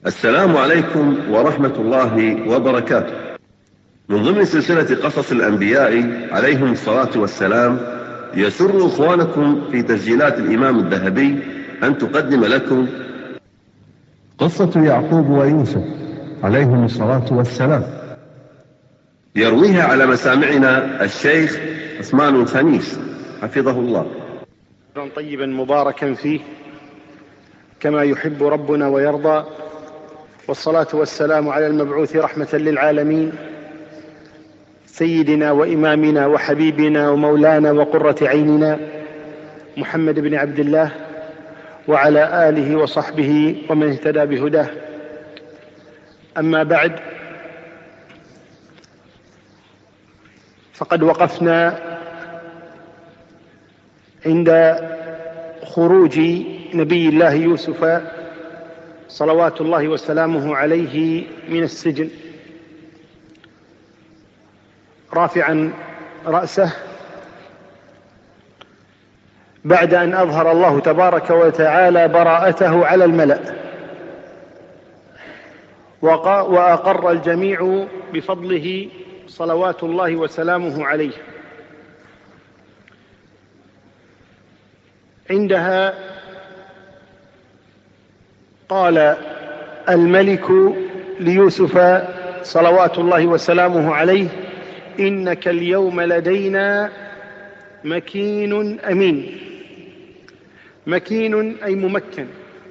السلام عليكم ورحمة الله وبركاته. من ضمن سلسلة قصص الأنبياء عليهم الصلاة والسلام، يسر إخوانكم في تسجيلات الإمام الذهبي أن تقدم لكم قصة يعقوب ويوسف عليهم الصلاة والسلام، يرويها على مسامعنا الشيخ عثمان الخميس حفظه الله. طيبا مباركا فيه كما يحب ربنا ويرضى، والصلاة والسلام على المبعوث رحمة للعالمين سيدنا وإمامنا وحبيبنا ومولانا وقرة عيننا محمد بن عبد الله وعلى آله وصحبه ومن اهتدى بهداه. أما بعد، فقد وقفنا عند خروج نبي الله يوسف صلوات الله وسلامه عليه من السجن، رافعا رأسه بعد أن أظهر الله تبارك وتعالى براءته على الملأ، وأقر الجميع بفضله صلوات الله وسلامه عليه. عندها قال الملك ليوسف صلوات الله وسلامه عليه: إنك اليوم لدينا مكين أمين. مكين أي ممكن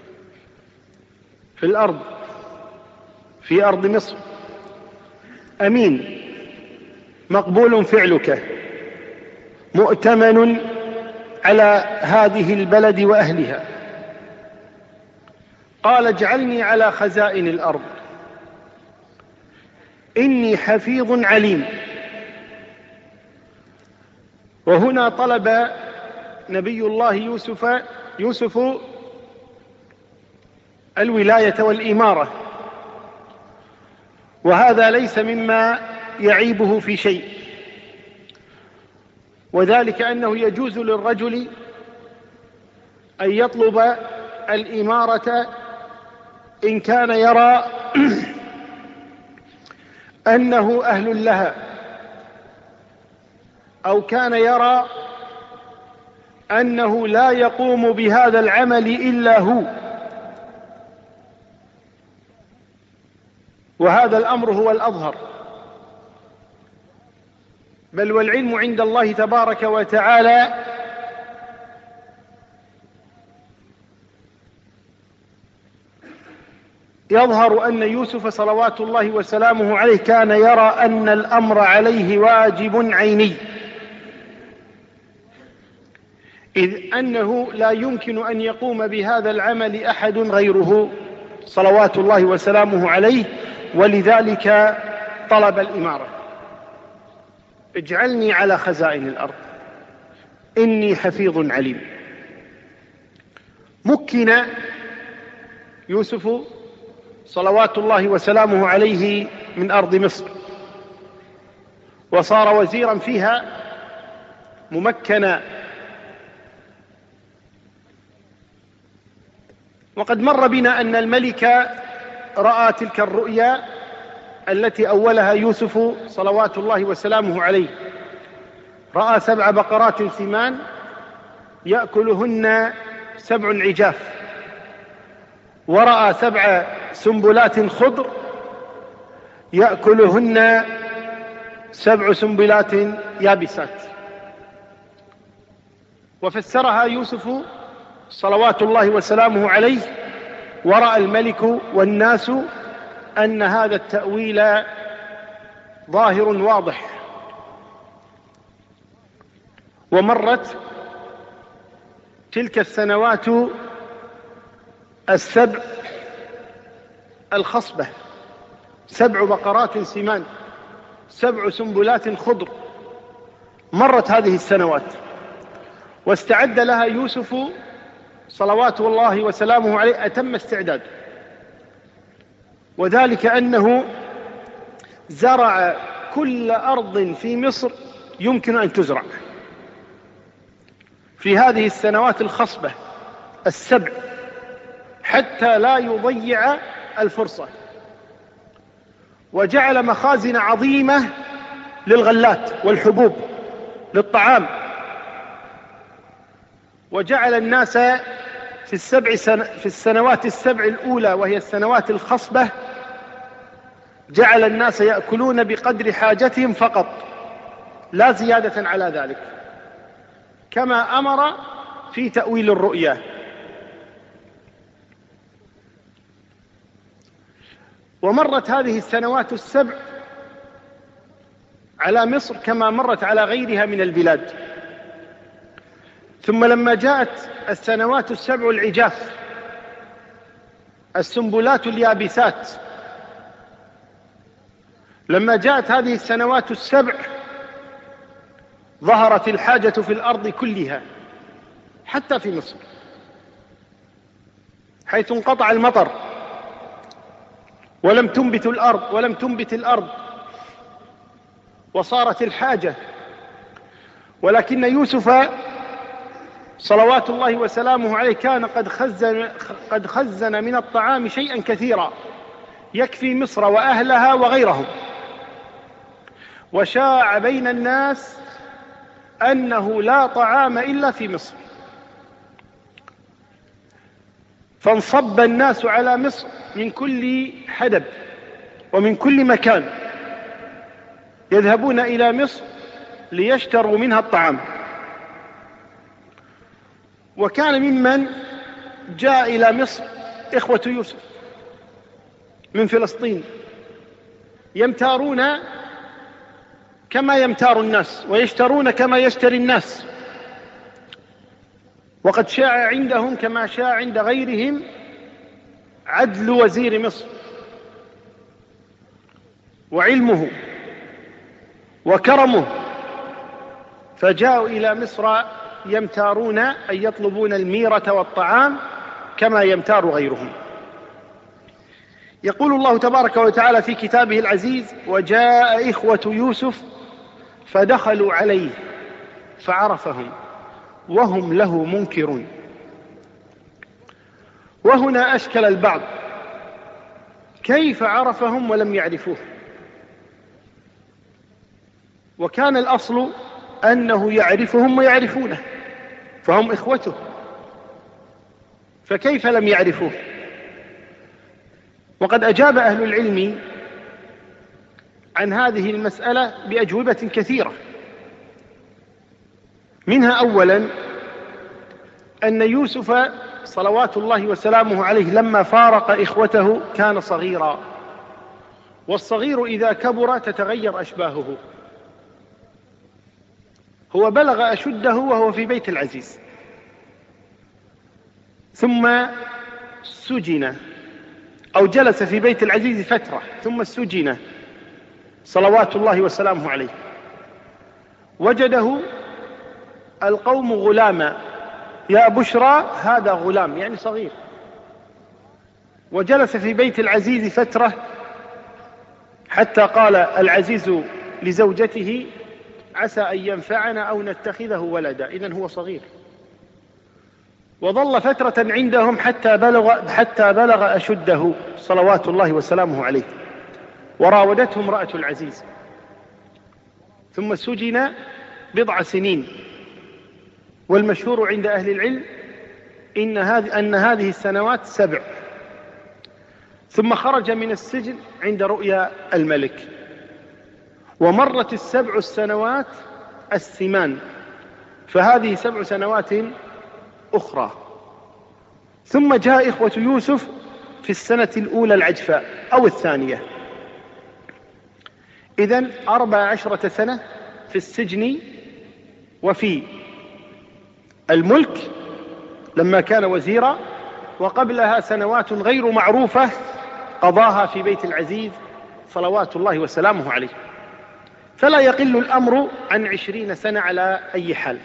في الأرض، في أرض مصر. أمين مقبول فعلك، مؤتمن على هذه البلد وأهلها. قال: اجعلني على خزائن الأرض إني حفيظ عليم. وهنا طلب نبي الله يوسف الولاية والإمارة، وهذا ليس مما يعيبه في شيء، وذلك أنه يجوز للرجل أن يطلب الإمارة إن كان يرى أنه أهل لها، أو كان يرى أنه لا يقوم بهذا العمل إلا هو، وهذا الأمر هو الأظهر، بل والعلم عند الله تبارك وتعالى. يظهر أن يوسف صلوات الله وسلامه عليه كان يرى أن الأمر عليه واجب عيني، إذ أنه لا يمكن أن يقوم بهذا العمل أحد غيره صلوات الله وسلامه عليه، ولذلك طلب الإمارة. اجعلني على خزائن الأرض إني حفيظ عليم. مكن يوسف صلوات الله وسلامه عليه من أرض مصر، وصار وزيرا فيها ممكنا. وقد مر بنا أن الملك رأى تلك الرؤيا التي أولها يوسف صلوات الله وسلامه عليه. رأى 7 بقرات سمان يأكلهن 7 عجاف، ورأى 7 سنبلات خضر يأكلهن 7 سنبلات يابسات. وفسرها يوسف صلوات الله وسلامه عليه، ورأى الملك والناس أن هذا التأويل ظاهر واضح. ومرت تلك السنوات ال7 الخصبة، 7 بقرات سمان، 7 سنبلات خضر. مرت هذه السنوات واستعد لها يوسف صلوات الله وسلامه عليه أتم استعداد، وذلك أنه زرع كل أرض في مصر يمكن أن تزرع في هذه السنوات الخصبة ال7، حتى لا يضيع الفرصة، وجعل مخازن عظيمة للغلات والحبوب للطعام، وجعل الناس في السنوات السبع الأولى، وهي السنوات الخصبة، جعل الناس يأكلون بقدر حاجتهم فقط لا زيادة على ذلك، كما أمر في تأويل الرؤيا. ومرت هذه السنوات السبع على مصر كما مرت على غيرها من البلاد. ثم لما جاءت السنوات السبع العجاف، السنبلات اليابسات، لما جاءت هذه السنوات السبع ظهرت الحاجة في الأرض كلها، حتى في مصر، حيث انقطع المطر ولم تنبت الأرض وصارت الحاجة. ولكن يوسف صلوات الله وسلامه عليه كان قد خزن من الطعام شيئا كثيرا يكفي مصر وأهلها وغيرهم، وشاع بين الناس أنه لا طعام إلا في مصر، فانصب الناس على مصر من كل حدب ومن كل مكان، يذهبون إلى مصر ليشتروا منها الطعام. وكان ممن جاء إلى مصر إخوة يوسف من فلسطين، يمتارون كما يمتار الناس ويشترون كما يشتري الناس، وقد شاع عندهم كما شاع عند غيرهم عدل وزير مصر وعلمه وكرمه، فجاءوا إلى مصر يمتارون أي يطلبون الميرة والطعام كما يمتار غيرهم. يقول الله تبارك وتعالى في كتابه العزيز: وجاء إخوة يوسف فدخلوا عليه فعرفهم وهم له منكرون. وهنا أشكل البعض، كيف عرفهم ولم يعرفوه؟ وكان الأصل أنه يعرفهم ويعرفونه، فهم إخوته، فكيف لم يعرفوه؟ وقد أجاب أهل العلم عن هذه المسألة بأجوبة كثيرة، منها أولا أن يوسف صلوات الله وسلامه عليه لما فارق إخوته كان صغيرا، والصغير إذا كبر تتغير أشباهه. هو بلغ أشده وهو في بيت العزيز، ثم سجن أو جلس في بيت العزيز فترة ثم سجن صلوات الله وسلامه عليه. وجده القوم غلاما، يا بشرى هذا غلام، يعني صغير. وجلس في بيت العزيز فترة حتى قال العزيز لزوجته: عسى أن ينفعنا أو نتخذه ولدا، إذن هو صغير. وظل فترة عندهم حتى بلغ أشده صلوات الله وسلامه عليه، وراودته امرأة العزيز، ثم سجن بضع سنين. والمشهور عند أهل العلم أن هذه السنوات 7. ثم خرج من السجن عند رؤيا الملك، ومرت 7 السنوات السمان، فهذه 7 سنوات أخرى. ثم جاء إخوة يوسف في السنة الأولى العجفاء أو الثانية، إذن 14 سنة في السجن وفي الملك لما كان وزيرا، وقبلها سنوات غير معروفة قضاها في بيت العزيز صلوات الله وسلامه عليه. فلا يقل الأمر عن 20 سنة على أي حال.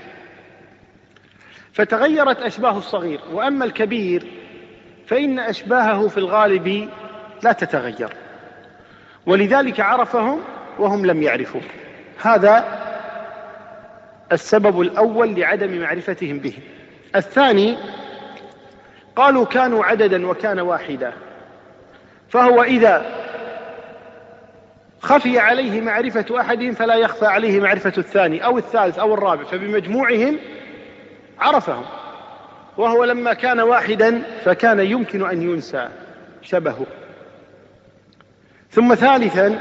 فتغيرت أشباه الصغير، وأما الكبير فإن أشباهه في الغالب لا تتغير، ولذلك عرفهم وهم لم يعرفوه. هذا السبب الأول لعدم معرفتهم به. الثاني، قالوا كانوا عددا وكان واحدا، فهو إذا خفي عليه معرفة أحدهم فلا يخفى عليه معرفة الثاني أو الثالث أو الرابع، فبمجموعهم عرفهم. وهو لما كان واحدا فكان يمكن أن ينسى شبهه. ثم ثالثا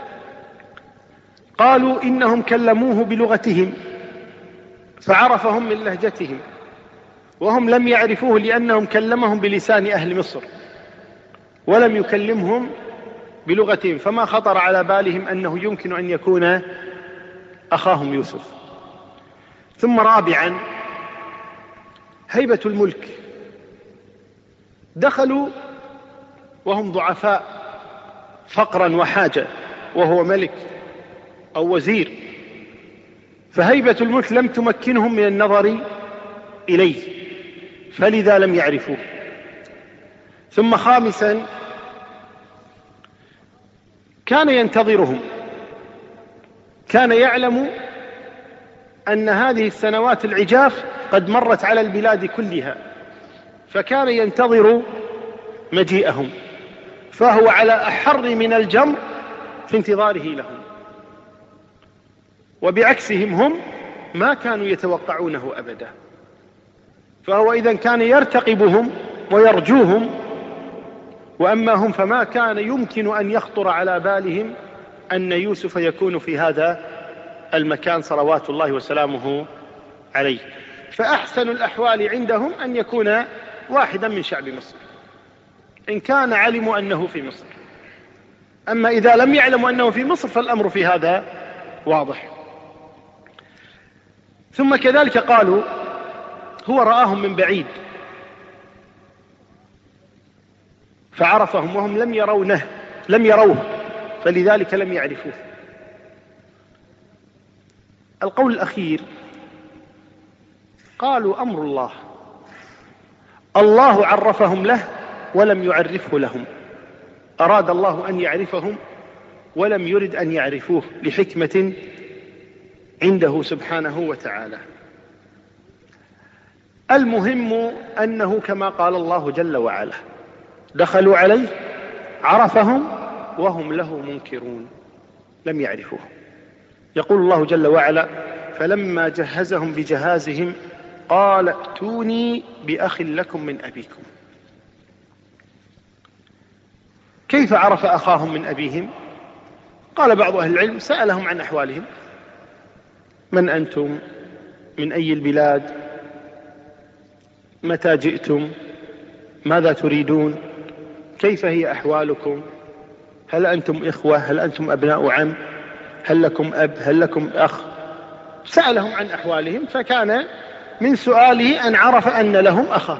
قالوا إنهم كلموه بلغتهم فعرفهم من لهجتهم، وهم لم يعرفوه لأنهم كلمهم بلسان أهل مصر ولم يكلمهم بلغتهم، فما خطر على بالهم أنه يمكن أن يكون أخاهم يوسف. ثم رابعا هيبة الملك، دخلوا وهم ضعفاء فقرا وحاجة وهو ملك أو وزير، فهيبة الملك لم تمكنهم من النظر إليه فلذا لم يعرفوه. ثم خامسا كان ينتظرهم، كان يعلم أن هذه السنوات العجاف قد مرت على البلاد كلها، فكان ينتظر مجيئهم، فهو على أحر من الجمر في انتظاره لهم. وبعكسهم هم ما كانوا يتوقعونه أبدا، فهو إذن كان يرتقبهم ويرجوهم، وأما هم فما كان يمكن أن يخطر على بالهم أن يوسف يكون في هذا المكان صلوات الله وسلامه عليه. فأحسن الأحوال عندهم أن يكون واحدا من شعب مصر إن كان علموا أنه في مصر، أما إذا لم يعلموا أنه في مصر فالأمر في هذا واضح. ثم كذلك قالوا هو رآهم من بعيد فعرفهم وهم لم يروه فلذلك لم يعرفوه. القول الأخير قالوا أمر الله عرفهم له ولم يعرفه لهم، أراد الله أن يعرفهم ولم يرد أن يعرفوه لحكمة عنده سبحانه وتعالى. المهم أنه كما قال الله جل وعلا دخلوا عليه عرفهم وهم له منكرون لم يعرفوه. يقول الله جل وعلا فلما جهزهم بجهازهم قال ائتوني بأخ لكم من أبيكم. كيف عرف أخاهم من أبيهم؟ قال بعض أهل العلم سألهم عن أحوالهم، من أنتم، من أي البلاد، متى جئتم، ماذا تريدون، كيف هي أحوالكم، هل أنتم إخوة، هل أنتم أبناء عم، هل لكم أب، هل لكم أخ. سألهم عن أحوالهم، فكان من سؤاله أن عرف أن لهم أخا.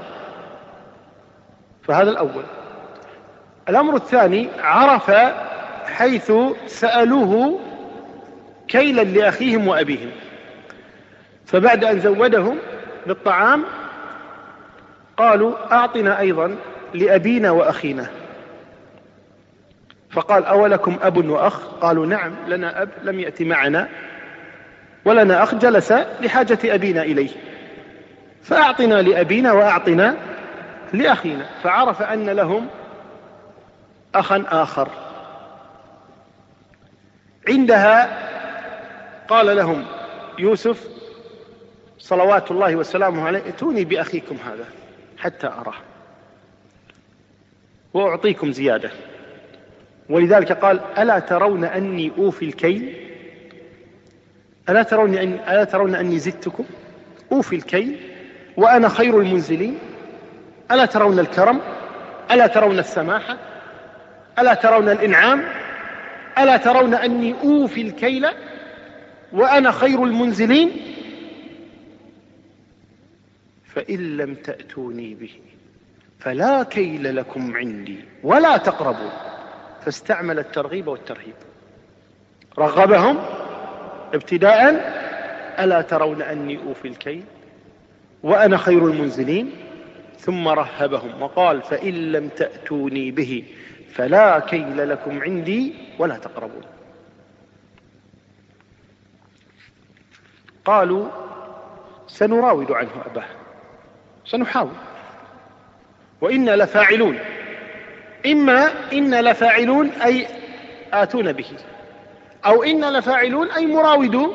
فهذا الأول. الأمر الثاني عرف حيث سألوه كيلا لأخيهم وأبيهم، فبعد أن زودهم بالطعام قالوا أعطنا أيضا لأبينا وأخينا. فقال أولكم أب وأخ؟ قالوا نعم لنا أب لم يأتي معنا ولنا أخ جلس لحاجة أبينا إليه، فأعطنا لأبينا وأعطنا لأخينا. فعرف أن لهم أخا آخر. عندها قال لهم يوسف صلوات الله وسلامه عليه ائتوني بأخيكم هذا حتى أراه وأعطيكم زيادة. ولذلك قال ألا ترون أني أوفي الكيل، ألا ترون أني زدتكم أوفي الكيل وأنا خير المنزلين، ألا ترون الكرم، ألا ترون السماحة، ألا ترون الإنعام، ألا ترون أني أوفي الكيل وأنا خير المنزلين، فإن لم تأتوني به فلا كيل لكم عندي ولا تقربوا. فاستعمل الترغيب والترهيب، رغبهم ابتداء ألا ترون أني أوفي الكيل وأنا خير المنزلين، ثم رهبهم وقال فإن لم تأتوني به فلا كيل لكم عندي ولا تقربون. قالوا سنراود عنه أباه، سنحاول وإنا لفاعلون. إما إن لفاعلون أي آتون به، أو إن لفاعلون أي مراودون،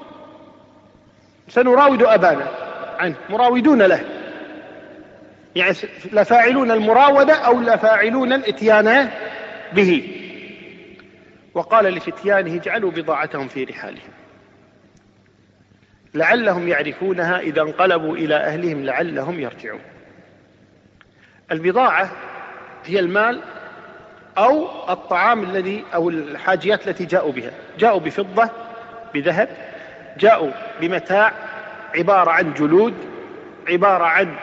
سنراود أبانا عنه، مراودون له، يعني لفاعلون المراودة أو لفاعلون الإتيان به. وقال لفتيانه اجعلوا بضاعتهم في رحالهم لعلهم يعرفونها إذا انقلبوا إلى أهلهم لعلهم يرجعون. البضاعة هي المال أو الطعام الذي أو الحاجيات التي جاءوا بها، جاءوا بفضة، بذهب، جاءوا بمتاع عبارة عن جلود، عبارة عن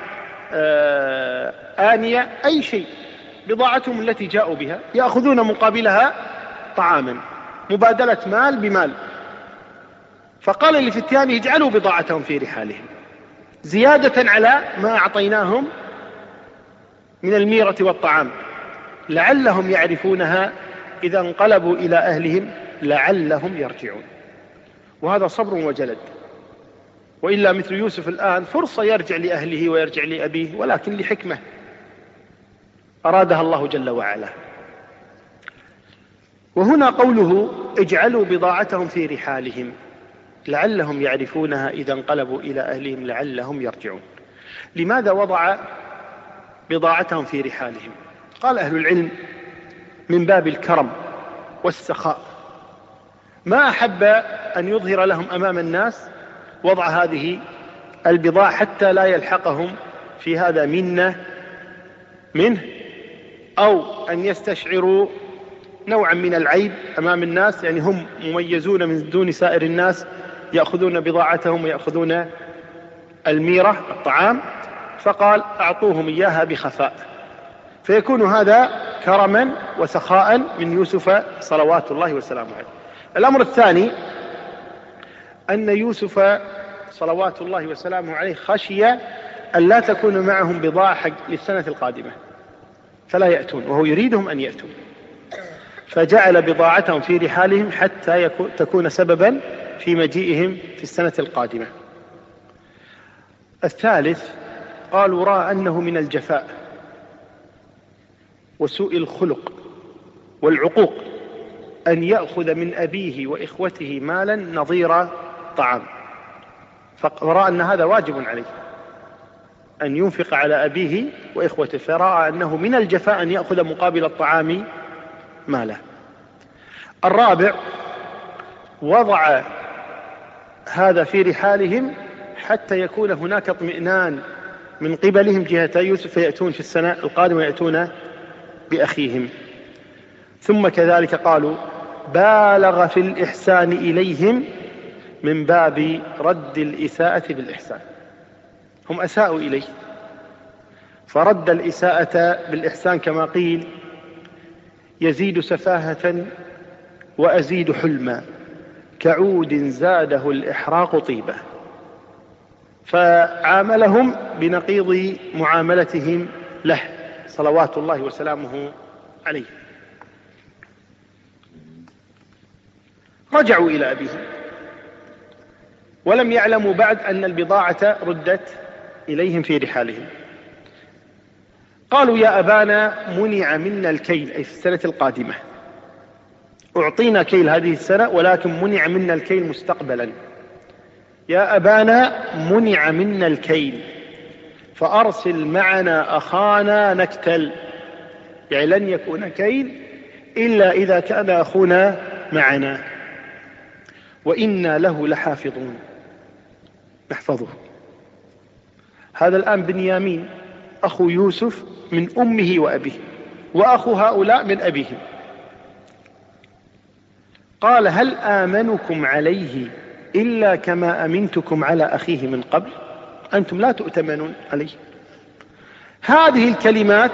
آنية، أي شيء، بضاعتهم التي جاءوا بها يأخذون مقابلها طعاما، مبادلة مال بمال. فقال لفتيانه اجعلوا بضاعتهم في رحالهم زيادة على ما أعطيناهم من الميرة والطعام لعلهم يعرفونها إذا انقلبوا إلى أهلهم لعلهم يرجعون. وهذا صبر وجلد، وإلا مثل يوسف الآن فرصة يرجع لأهله ويرجع لأبيه، ولكن لحكمة أرادها الله جل وعلا. وهنا قوله اجعلوا بضاعتهم في رحالهم لعلهم يعرفونها إذا انقلبوا إلى أهلهم لعلهم يرجعون. لماذا وضع بضاعتهم في رحالهم؟ قال أهل العلم من باب الكرم والسخاء، ما أحب أن يظهر لهم أمام الناس وضع هذه البضاعة حتى لا يلحقهم في هذا منه، أو أن يستشعروا نوعا من العيب أمام الناس، يعني هم مميزون من دون سائر الناس، يأخذون بضاعتهم ويأخذون الميرة الطعام، فقال أعطوهم إياها بخفاء، فيكون هذا كرما وسخاء من يوسف صلوات الله وسلامه عليه. الأمر الثاني أن يوسف صلوات الله وسلامه عليه خشي أن لا تكون معهم بضاعة حق للسنة القادمة فلا يأتون، وهو يريدهم أن يأتون، فجعل بضاعتهم في رحالهم حتى تكون سببا في مجيئهم في السنة القادمة. الثالث قالوا رأى أنه من الجفاء وسوء الخلق والعقوق أن يأخذ من أبيه وإخوته مالا نظير طعام، فرأى أن هذا واجب عليه أن ينفق على أبيه وإخوته، فرأى أنه من الجفاء أن يأخذ مقابل الطعام ماله. الرابع وضع هذا في رحالهم حتى يكون هناك اطمئنان من قبلهم جهة يوسف، فيأتون في السنة القادمة يأتون بأخيهم. ثم كذلك قالوا بالغ في الإحسان إليهم من باب رد الإساءة بالإحسان، هم أساءوا إليه فرد الإساءة بالإحسان، كما قيل يزيد سفاهة وأزيد حلما كعود زاده الإحراق طيبة، فعاملهم بنقيض معاملتهم له صلوات الله وسلامه عليه. رجعوا إلى أبيهم ولم يعلموا بعد أن البضاعة ردت إليهم في رحالهم. قالوا يا أبانا منع منا الكيل، أي في السنة القادمة، أعطينا كيل هذه السنة ولكن منع منا الكيل مستقبلا. يا أبانا منع منا الكيل فأرسل معنا أخانا نكتل، يعني لن يكون كيل إلا إذا كان أخونا معنا، وإنا له لحافظون، نحفظه. هذا الآن بنيامين أخو يوسف من أمه وأبيه، وأخو هؤلاء من أبيهم. قال هل آمنكم عليه إلا كما أمنتكم على أخيه من قبل، أنتم لا تؤتمنون عليه. هذه الكلمات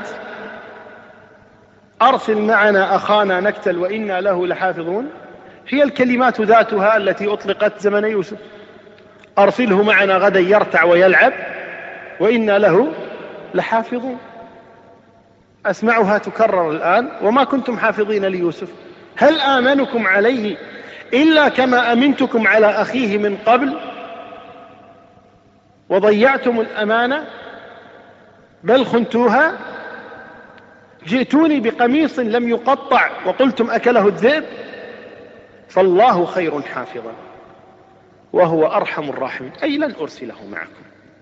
أرسل معنا أخانا نكتل وإنا له لحافظون هي الكلمات ذاتها التي أطلقت زمن يوسف. أرسله معنا غدا يرتع ويلعب وإنا له لحافظون، أسمعها تكرر الآن وما كنتم حافظين ليوسف. هل آمنكم عليه إلا كما أمنتكم على أخيه من قبل وضيعتم الأمانة بل خنتوها. جئتوني بقميص لم يقطع وقلتم أكله الذئب، فالله خير حافظا وهو أرحم الراحمين، أي لن أرسله معكم.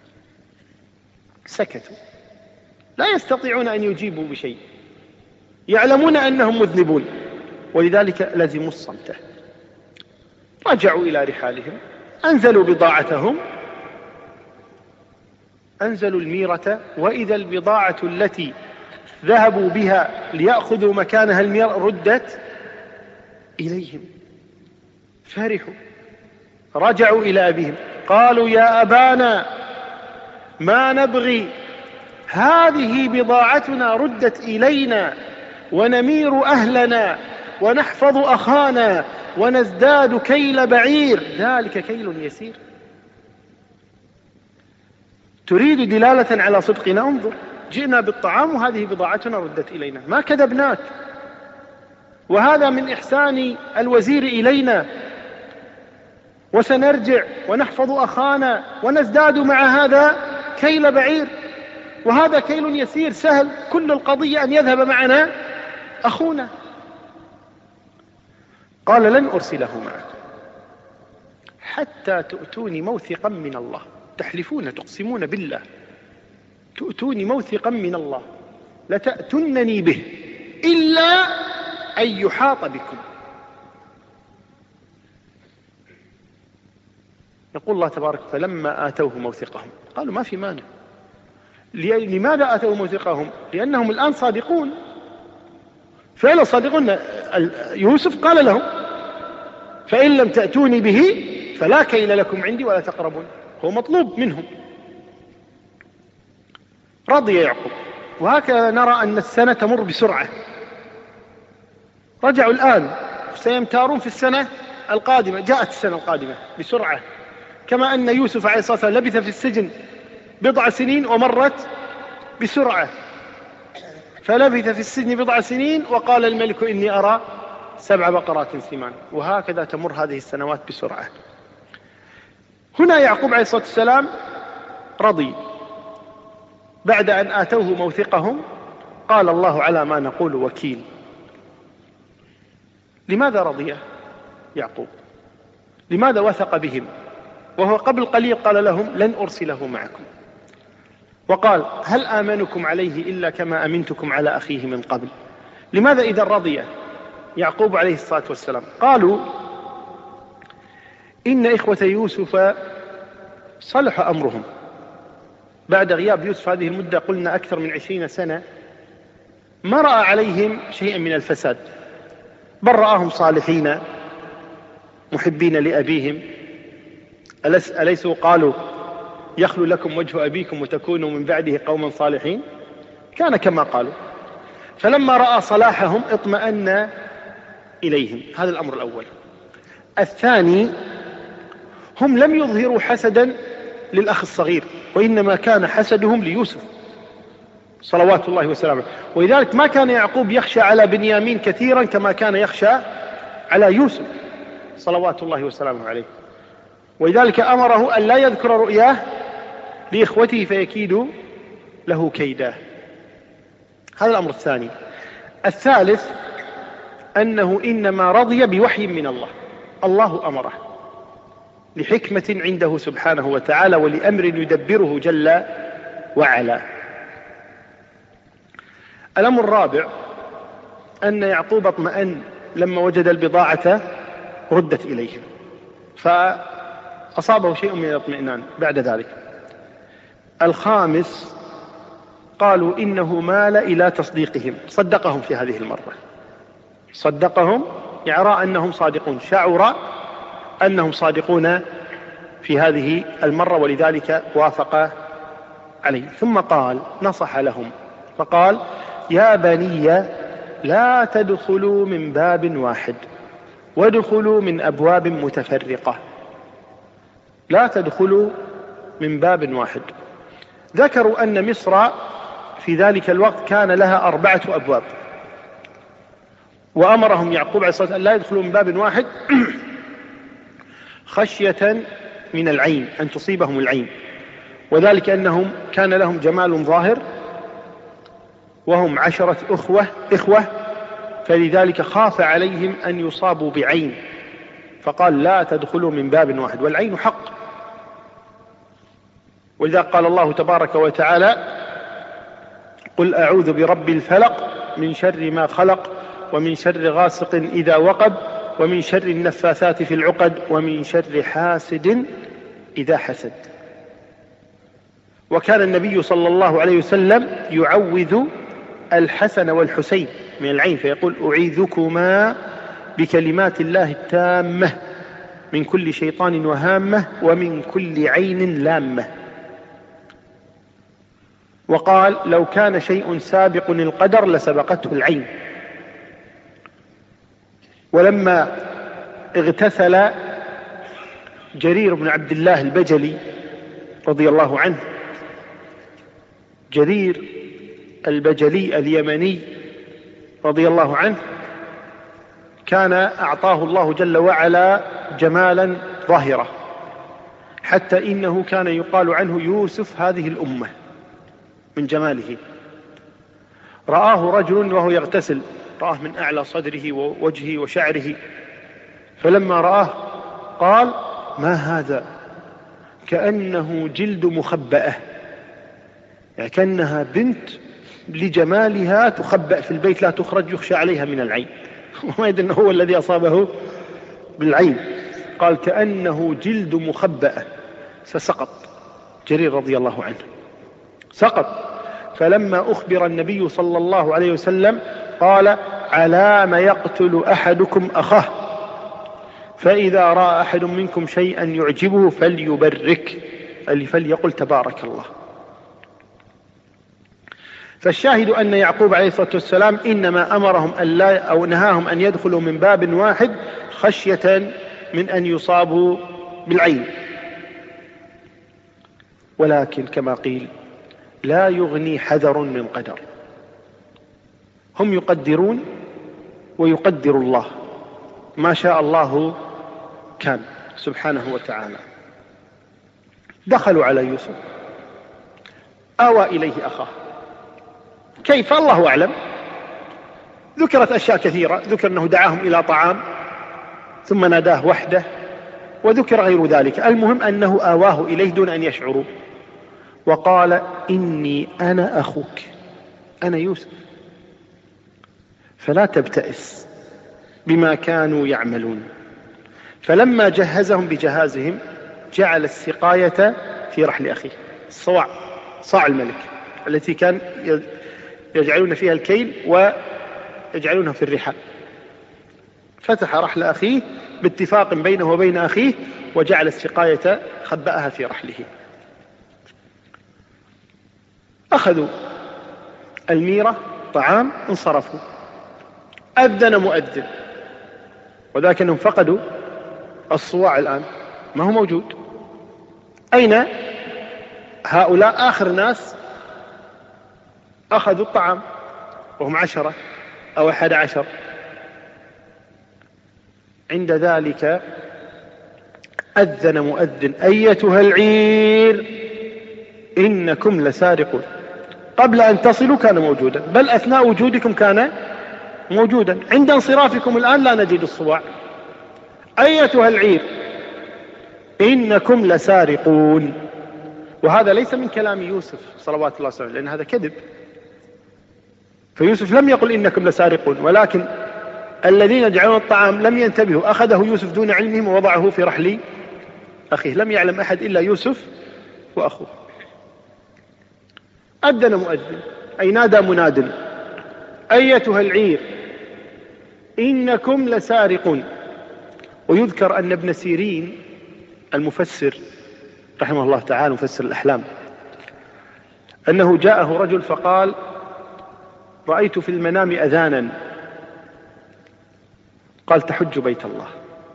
سكتوا، لا يستطيعون أن يجيبوا بشيء، يعلمون أنهم مذنبون، ولذلك لزموا الصمت. رجعوا إلى رحالهم، أنزلوا بضاعتهم، أنزلوا الميرة، وإذا البضاعة التي ذهبوا بها ليأخذوا مكانها الميرة ردت إليهم، فرحوا، رجعوا إلى أبيهم قالوا يا أبانا ما نبغي، هذه بضاعتنا ردت إلينا ونمير أهلنا ونحفظ أخانا ونزداد كيل بعير، ذلك كيل يسير. تريد دلالة على صدقنا؟ انظر، جئنا بالطعام وهذه بضاعتنا ردت إلينا، ما كذبناك، وهذا من إحسان الوزير إلينا، وسنرجع ونحفظ أخانا ونزداد مع هذا كيل بعير، وهذا كيل يسير سهل، كل القضية أن يذهب معنا أخونا. قال لن أرسله معكم حتى تؤتوني موثقا من الله، تحلفون تقسمون بالله، تؤتوني موثقا من الله لتأتنني به إلا أن يحاط بكم. يقول الله تبارك: فلما آتوه موثقهم قالوا ما في مانع. لماذا آتوه موثقهم؟ لأنهم الآن صادقون، فعلا صادقون. يوسف قال لهم: فإن لم تأتوني به فلا كيل لكم عندي ولا تقربون، هو مطلوب منهم. رضي يعقوب، وهكذا نرى أن السنة تمر بسرعة. رجعوا الآن، سيمتارون في السنة القادمة، جاءت السنة القادمة بسرعة، كما أن يوسف عليه الصلاة والسلام لبث في السجن 10 سنين ومرت بسرعة، فلبث في السجن 10 سنين وقال الملك إني أرى 7 بقرات سمان، وهكذا تمر هذه السنوات بسرعة. هنا يعقوب عليه الصلاة والسلام رضي بعد أن آتوه موثقهم، قال: الله على ما نقول وكيل. لماذا رضي يعقوب؟ لماذا وثق بهم وهو قبل قليل قال لهم لن أرسله معكم؟ وقال: هل آمنكم عليه إلا كما أمنتكم على أخيه من قبل؟ لماذا إذا رضي يعقوب عليه الصلاة والسلام؟ قالوا: إن إخوة يوسف صلح أمرهم بعد غياب يوسف هذه المدة، قلنا أكثر من 20 سنة، ما رأى عليهم شيئا من الفساد، بل رآهم صالحين محبين لأبيهم. أليسوا قالوا: يخلو لكم وجه أبيكم وتكونوا من بعده قوما صالحين؟ كان كما قالوا. فلما رأى صلاحهم اطمأن إليهم. هذا الأمر الأول. الثاني، هم لم يظهروا حسدا للأخ الصغير، وإنما كان حسدهم ليوسف صلوات الله وسلامه، ولذلك ما كان يعقوب يخشى على بنيامين كثيرا كما كان يخشى على يوسف صلوات الله وسلامه عليه، ولذلك أمره أن لا يذكر رؤياه لإخوته فيكيدوا له كيدا. هذا الأمر الثاني. الثالث، أنه إنما رضي بوحي من الله، الله أمره لحكمة عنده سبحانه وتعالى ولأمر يدبره جل وعلا. الأمر الرابع، أن يعقوب اطمأن لما وجد البضاعة ردت إليه، فأصابه شيء من الاطمئنان بعد ذلك. الخامس، قالوا إنه مال إلى تصديقهم، صدقهم في هذه المرة، صدقهم يرى أنهم صادقون، شعر أنهم صادقون في هذه المرة، ولذلك وافق عليه. ثم قال، نصح لهم فقال: يا بني لا تدخلوا من باب واحد وادخلوا من أبواب متفرقة، لا تدخلوا من باب واحد. ذكروا أن مصر في ذلك الوقت كان لها 4 أبواب، وأمرهم يعقوب عليه الصلاة والسلام لا يدخلوا من باب واحد خشية من العين، أن تصيبهم العين، وذلك أنهم كان لهم جمال ظاهر وهم 10 إخوة، فلذلك خاف عليهم أن يصابوا بعين، فقال لا تدخلوا من باب واحد، والعين حق. ولذا قال الله تبارك وتعالى: قل أعوذ برب الفلق من شر ما خلق ومن شر غاسق إذا وقب ومن شر النفاثات في العقد ومن شر حاسد إذا حسد. وكان النبي صلى الله عليه وسلم يعوذ الحسن والحسين من العين، فيقول: أعيذكما بكلمات الله التامة من كل شيطان وهامة ومن كل عين لامة. وقال: لو كان شيء سابق القدر لسبقته العين. ولما اغتسل جرير بن عبد الله البجلي رضي الله عنه، جرير البجلي اليمني رضي الله عنه كان أعطاه الله جل وعلا جمالا ظاهرة، حتى إنه كان يقال عنه يوسف هذه الأمة من جماله. رآه رجل وهو يغتسل، رآه من أعلى صدره ووجهه وشعره، فلما رآه قال: ما هذا؟ كأنه جلد مخبأة، يعني كأنها بنت لجمالها تخبأ في البيت لا تخرج يخشى عليها من العين، وما يدري أنه هو الذي أصابه بالعين. قال: كأنه جلد مخبأة. فسقط جرير رضي الله عنه، سقط. فلما أخبر النبي صلى الله عليه وسلم قال: علام يقتل أحدكم أخاه، فإذا رأى أحد منكم شيئا يعجبه فليبرك، فليقل تبارك الله. فالشاهد أن يعقوب عليه الصلاة والسلام إنما أمرهم أو نهاهم أن يدخلوا من باب واحد خشية من أن يصابوا بالعين. ولكن كما قيل: لا يغني حذر من قدر. هم يقدرون ويقدر الله، ما شاء الله كان سبحانه وتعالى. دخلوا على يوسف، آوى إليه أخاه. كيف؟ الله أعلم. ذكرت أشياء كثيرة، ذكر أنه دعاهم إلى طعام ثم ناداه وحده، وذكر غير ذلك. المهم أنه آواه إليه دون أن يشعروا، وقال: إني أنا أخوك، أنا يوسف، فلا تبتئس بما كانوا يعملون. فلما جهزهم بجهازهم جعل السقاية في رحل أخيه، صاع الملك التي كان يجعلون فيها الكيل ويجعلونها في الرحال. فتح رحل أخيه باتفاق بينه وبين أخيه، وجعل السقاية خبأها في رحله. أخذوا الميرة طعام، انصرفوا. أذن مؤذن، وذاك أنهم فقدوا الصواع الآن، ما هو موجود. أين هؤلاء؟ آخر ناس أخذوا الطعام وهم 10 أو 11. عند ذلك أذن مؤذن: أيتها العير إنكم لسارقون. قبل أن تصلوا كان موجودا، بل أثناء وجودكم كان موجودا، عند انصرافكم الآن لا نجد الصواع. أيتها العير إنكم لسارقون. وهذا ليس من كلام يوسف صلوات الله وسلامه، لأن هذا كذب. فيوسف لم يقل إنكم لسارقون، ولكن الذين يجعلون الطعام لم ينتبهوا، أخذه يوسف دون علمهم ووضعه في رحل أخيه، لم يعلم أحد إلا يوسف وأخوه. أذن مؤذن، أي نادى مناد: أيتها العير إنكم لسارقون. ويذكر أن ابن سيرين المفسر رحمه الله تعالى، مفسر الأحلام، أنه جاءه رجل فقال: رأيت في المنام أذانا. قال: تحج بيت الله.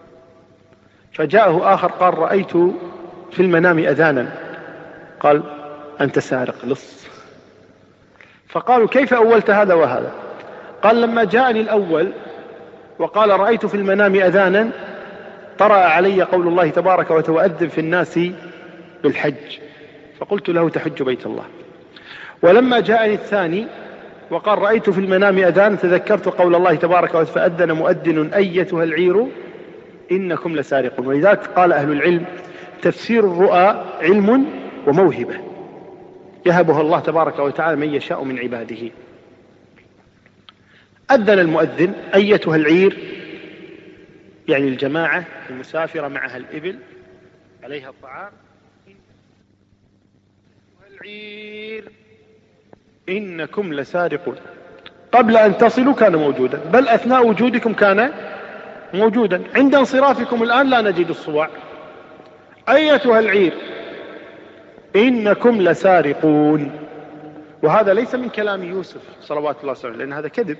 فجاءه آخر قال: رأيت في المنام أذانا. قال: أنت سارق لص. فقالوا: كيف أولت هذا وهذا؟ قال: لما جاءني الأول وقال رأيت في المنام أذانا، طرأ علي قول الله تبارك وتعالى: وأذن في الناس بالحج، فقلت له: تحج بيت الله. ولما جاءني الثاني وقال رأيت في المنام أذان تذكرت قول الله تبارك وتعالى فأذن مؤذن أيتها العير إنكم لسارقون. ولذلك قال أهل العلم تفسير الرؤى علم وموهبة يهبها الله تبارك وتعالى من يشاء من عباده. أذن المؤذن أيتها العير يعني الجماعة المسافرة معها الإبل عليها الطعام، العير إنكم لسارقون. قبل أن تصلوا كان موجودا، بل أثناء وجودكم كان موجودا، عند انصرافكم الآن لا نجد الصواع. أيتها العير إنكم لسارقون. وهذا ليس من كلام يوسف صلوات الله وسلامه لأن هذا كذب،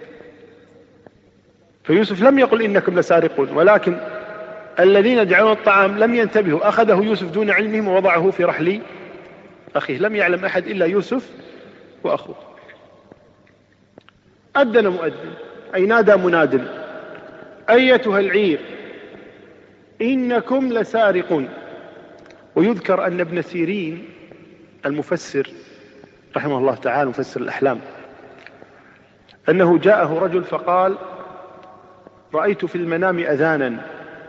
فيوسف لم يقل إنكم لسارقون، ولكن الذين يجعلون الطعام لم ينتبهوا، أخذه يوسف دون علمهم ووضعه في رحل أخيه، لم يعلم أحد إلا يوسف وأخوه. أذن مؤذن أي نادى مناد أيتها العير إنكم لسارقون. ويذكر أن ابن سيرين المفسر رحمه الله تعالى مفسر الأحلام أنه جاءه رجل فقال رأيت في المنام أذانا،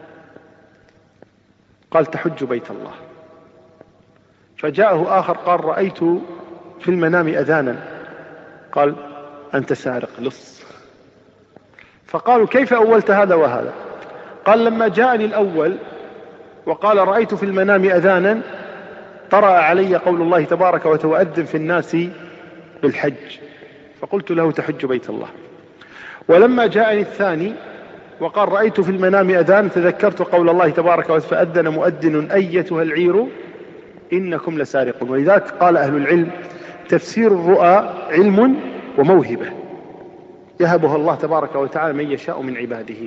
قال تحج بيت الله. فجاءه آخر قال رأيت في المنام أذانا، قال أنت سارق لص. فقالوا كيف أولت هذا وهذا؟ قال لما جاءني الأول وقال رأيت في المنام أذانا طرأ علي قول الله تبارك وتؤذن في الناس بالحج، فقلت له تحج بيت الله. ولما جاءني الثاني وقال رأيت في المنام أذان تذكرت قول الله تبارك وتعالى فأذن مؤذن أيتها العير إنكم لسارقون. ولذلك قال أهل العلم تفسير الرؤى علم وموهبة يهبها الله تبارك وتعالى من يشاء من عباده.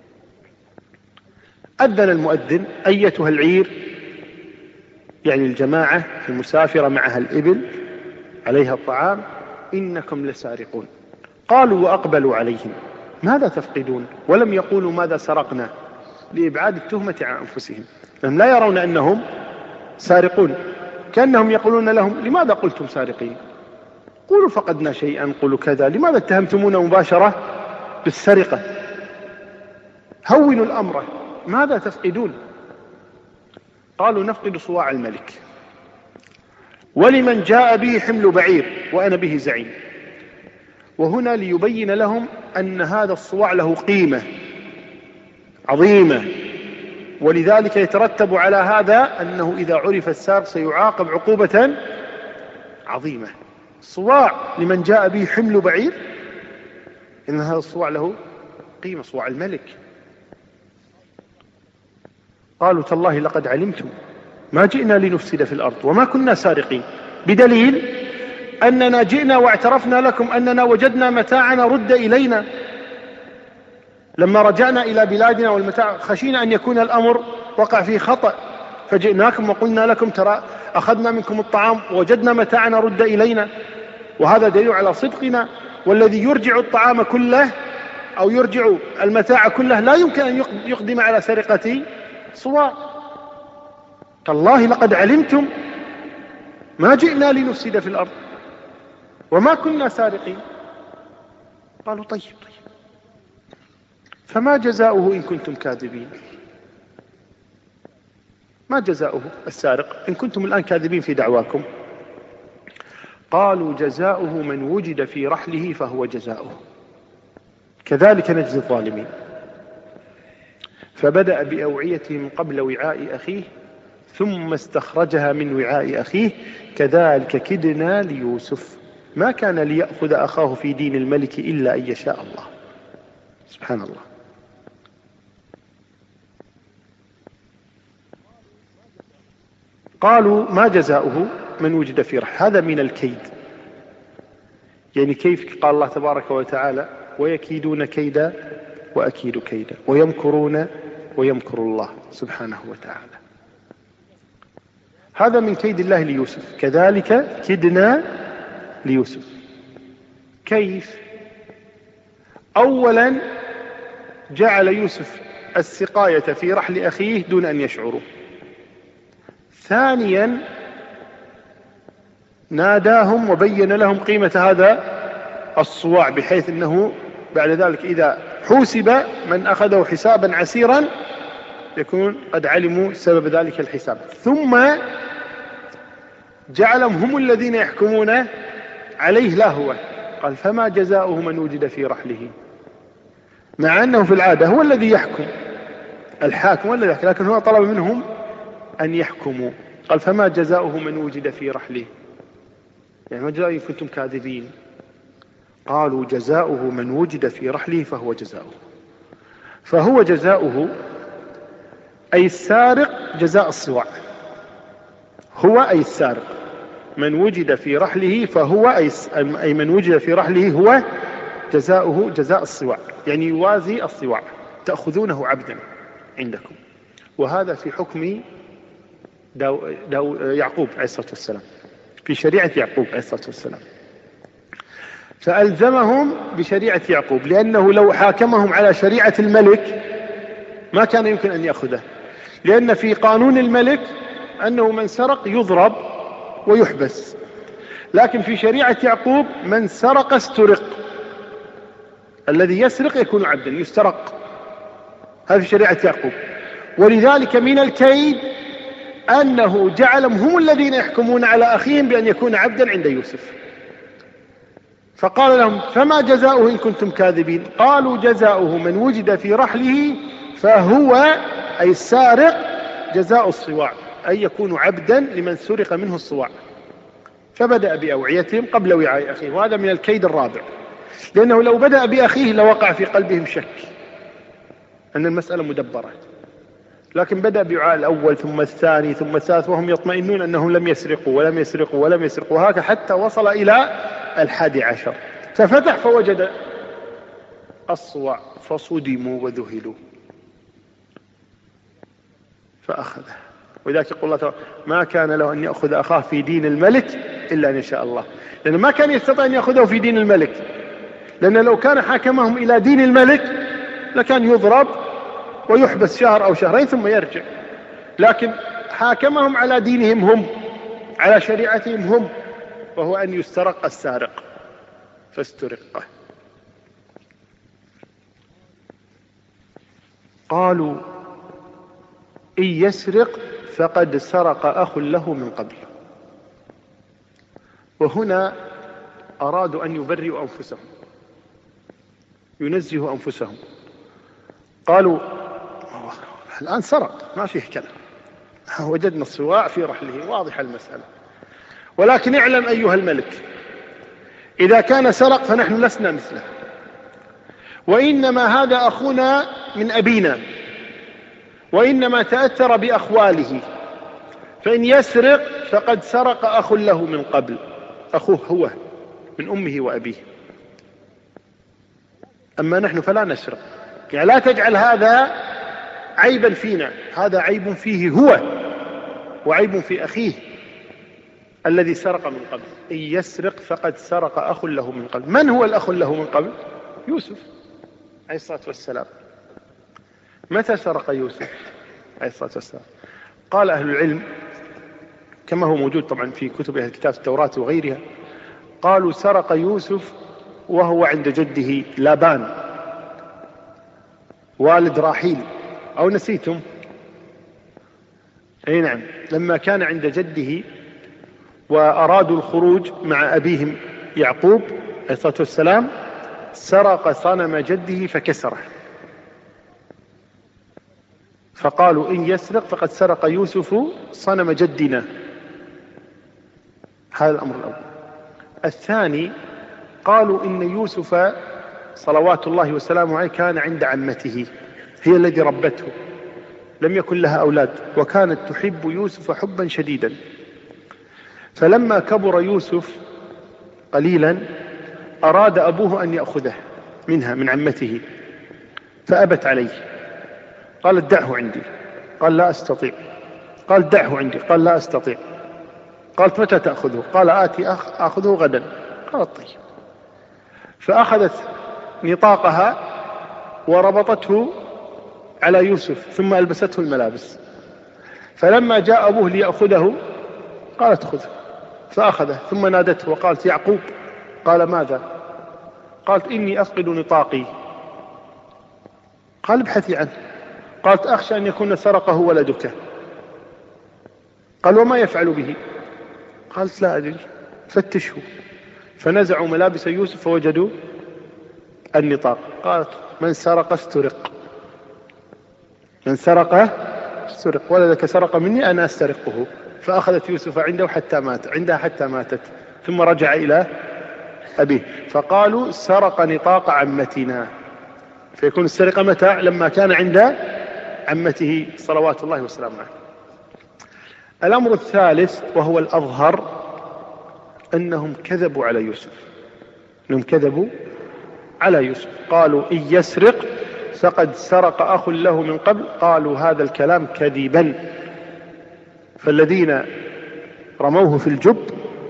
أذن المؤذن أيتها العير يعني الجماعة المسافرة معها الإبل عليها الطعام إنكم لسارقون. قالوا وأقبلوا عليهم ماذا تفقدون؟ ولم يقولوا ماذا سرقنا لإبعاد التهمة عن أنفسهم، لأنهم لا يرون أنهم سارقون، كأنهم يقولون لهم لماذا قلتم سارقين؟ قولوا فقدنا شيئا، قولوا كذا، لماذا اتهمتمونا مباشرة بالسرقة؟ هونوا الأمر، ماذا تفقدون؟ قالوا نفقد صواع الملك ولمن جاء به حمل بعير وأنا به زعيم. وهنا ليبين لهم أن هذا الصواع له قيمة عظيمة، ولذلك يترتب على هذا أنه إذا عرف السارق سيعاقب عقوبة عظيمة. صواع لمن جاء به حمل بعير، إن هذا الصواع له قيمة، صواع الملك. قالوا تالله لقد علمتم ما جئنا لنفسد في الأرض وما كنا سارقين، بدليل أننا جئنا واعترفنا لكم أننا وجدنا متاعنا رد إلينا. لما رجعنا إلى بلادنا والمتاع خشينا أن يكون الأمر وقع فيه خطأ، فجئناكم وقلنا لكم ترى أخذنا منكم الطعام ووجدنا متاعنا رد إلينا، وهذا دليل على صدقنا. والذي يرجع الطعام كله أو يرجع المتاع كله لا يمكن أن يقدم على سرقة صواع. تالله لقد علمتم ما جئنا لنفسد في الأرض وما كنا سارقين. قالوا طيب فما جزاؤه إن كنتم كاذبين؟ ما جزاؤه السارق إن كنتم الآن كاذبين في دعواكم؟ قالوا جزاؤه من وجد في رحله فهو جزاؤه كذلك نجزي الظالمين. فبدأ بأوعيته من قبل وعاء أخيه ثم استخرجها من وعاء أخيه كذلك كدنا ليوسف ما كان ليأخذ أخاه في دين الملك إلا أن يشاء الله. سبحان الله. قالوا ما جزاؤه من وجد في رحل، هذا من الكيد. يعني كيف قال الله تبارك وتعالى ويكيدون كيدا وأكيد كيدا ويمكرون ويمكر الله سبحانه وتعالى. هذا من كيد الله ليوسف، كذلك كدنا ليوسف. كيف؟ أولا جعل يوسف السقاية في رحل أخيه دون أن يشعروا. ثانيا ناداهم وبين لهم قيمة هذا الصواع، بحيث أنه بعد ذلك إذا حوسب من أخذه حسابا عسيرا يكون قد علموا سبب ذلك الحساب. ثم جعلهم هم الذين يحكمون عليه لا هو. قال فما جزاؤه من وجد في رحله، مع أنه في العادة هو الذي يحكم، الحاكم ولا يحكم، لكن هو طلب منهم أن يحكموا. قال فما جزاؤه من وجد في رحله، يعني ما جزاؤه إن كنتم كاذبين. قالوا جزاؤه من وجد في رحله فهو جزاؤه. فهو جزاؤه أي السارق جزاء الصواع، هو أي السارق، من وجد في رحله فهو أي من وجد في رحله هو جزاؤه جزاء الصواع، يعني يوازي الصواع، تأخذونه عبدا عندكم. وهذا في حكم يعقوب عليه الصلاة والسلام، في شريعة يعقوب عليه الصلاة والسلام. فألزمهم بشريعة يعقوب، لأنه لو حاكمهم على شريعة الملك ما كان يمكن أن يأخذه، لأن في قانون الملك أنه من سرق يضرب ويحبس، لكن في شريعة يعقوب من سرق استرق، الذي يسرق يكون عبدا يسترق، هذا في شريعة يعقوب. ولذلك من الكيد أنه جعلهم هم الذين يحكمون على أخيهم بأن يكون عبدا عند يوسف. فقال لهم فما جزاؤه إن كنتم كاذبين. قالوا جزاؤه من وجد في رحله فهو أي السارق جزاء الصواع، أي يكون عبدا لمن سرق منه الصواع. فبدأ بأوعيتهم قبل وعاء أخيه، وهذا من الكيد الرابع، لأنه لو بدأ بأخيه لوقع في قلبهم شك أن المسألة مدبرة، لكن بدأ بوعاء الأول ثم الثاني ثم الثالث، وهم يطمئنون أنهم لم يسرقوا ولم يسرقوا ولم يسرقوا، وهكذا حتى وصل إلى 11. ففتح فوجد الصواع فصدموا وذهلوا فأخذه. ولذلك يقول الله تعالى ما كان له أن يأخذ أخاه في دين الملك إلا أن يشاء الله، لأنه ما كان يستطيع أن يأخذه في دين الملك، لأنه لو كان حاكمهم إلى دين الملك لكان يضرب ويحبس شهر أو شهرين ثم يرجع، لكن حاكمهم على دينهم هم، على شريعتهم هم، وهو أن يسترق السارق فاسترقه. قالوا إن يسرق فقد سرق أخ له من قبل. وهنا أرادوا أن يبرئوا أنفسهم، ينزهوا أنفسهم. قالوا الآن سرق ما فيه كلام، وجدنا الصواع في رحله، واضح المسألة، ولكن اعلم أيها الملك إذا كان سرق فنحن لسنا مثله، وإنما هذا أخونا من أبينا، وإنما تأثر بأخواله، فإن يسرق فقد سرق أخ له من قبل، أخوه هو من أمه وأبيه، أما نحن فلا نسرق. يعني لا تجعل هذا عيبا فينا، هذا عيب فيه هو وعيب في أخيه الذي سرق من قبل. إن يسرق فقد سرق أخ له من قبل. من هو الأخ له من قبل؟ يوسف عليه الصلاة والسلام. متى سرق يوسف عليه الصلاة والسلام؟ قال أهل العلم كما هو موجود طبعا في كتب أهل الكتاب التوراة وغيرها، قالوا سرق يوسف وهو عند جده لابان والد راحيل، أو نسيتم؟ أي نعم، لما كان عند جده وأرادوا الخروج مع أبيهم يعقوب عليه الصلاة والسلام سرق صنم جده فكسره، فقالوا إن يسرق فقد سرق يوسف صنم جدنا. هذا الأمر الأول. الثاني قالوا إن يوسف صلوات الله وسلامه عليه كان عند عمته، هي التي ربته، لم يكن لها أولاد، وكانت تحب يوسف حبا شديدا، فلما كبر يوسف قليلا أراد أبوه أن يأخذه منها من عمته فأبت عليه، قالت دعه عندي، قال لا أستطيع، قال دعه عندي، قال لا أستطيع، قالت متى تأخذه؟ قال آتي أخذه غدا، قالت طيب. فأخذت نطاقها وربطته على يوسف ثم ألبسته الملابس، فلما جاء أبوه ليأخذه قالت خذه، فأخذه ثم نادته وقالت يعقوب، قال ماذا؟ قالت إني أفقد نطاقي. قال ابحثي عنه. قالت أخشى أن يكون سرقه ولدك. قال وما يفعل به؟ قالت لا أدري، فتشه. فنزعوا ملابس يوسف فوجدوا النطاق. قالت من سرق استرق، من سرق استرق، ولدك سرق مني أنا أسترقه. فأخذت يوسف عندها حتى ماتت، ثم رجع إلى أبيه. فقالوا سرق نطاق عمتنا. فيكون السرقة متى؟ لما كان عند عمته صلوات الله وسلامه عليه. الأمر الثالث وهو الأظهر أنهم كذبوا على يوسف. قالوا إن يسرق فقد سرق أخ له من قبل. قالوا هذا الكلام كذبا. فالذين رموه في الجب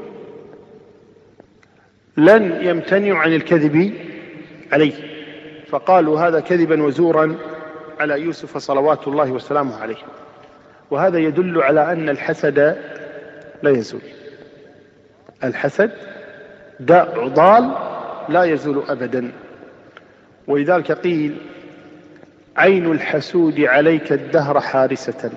لن يمتنعوا عن الكذب عليه، فقالوا هذا كذبا وزورا على يوسف صلوات الله وسلامه عليه. وهذا يدل على أن الحسد لا يزول. الحسد داء ضال لا يزول أبدا. ولذلك قيل عين الحسود عليك الدهر حارسة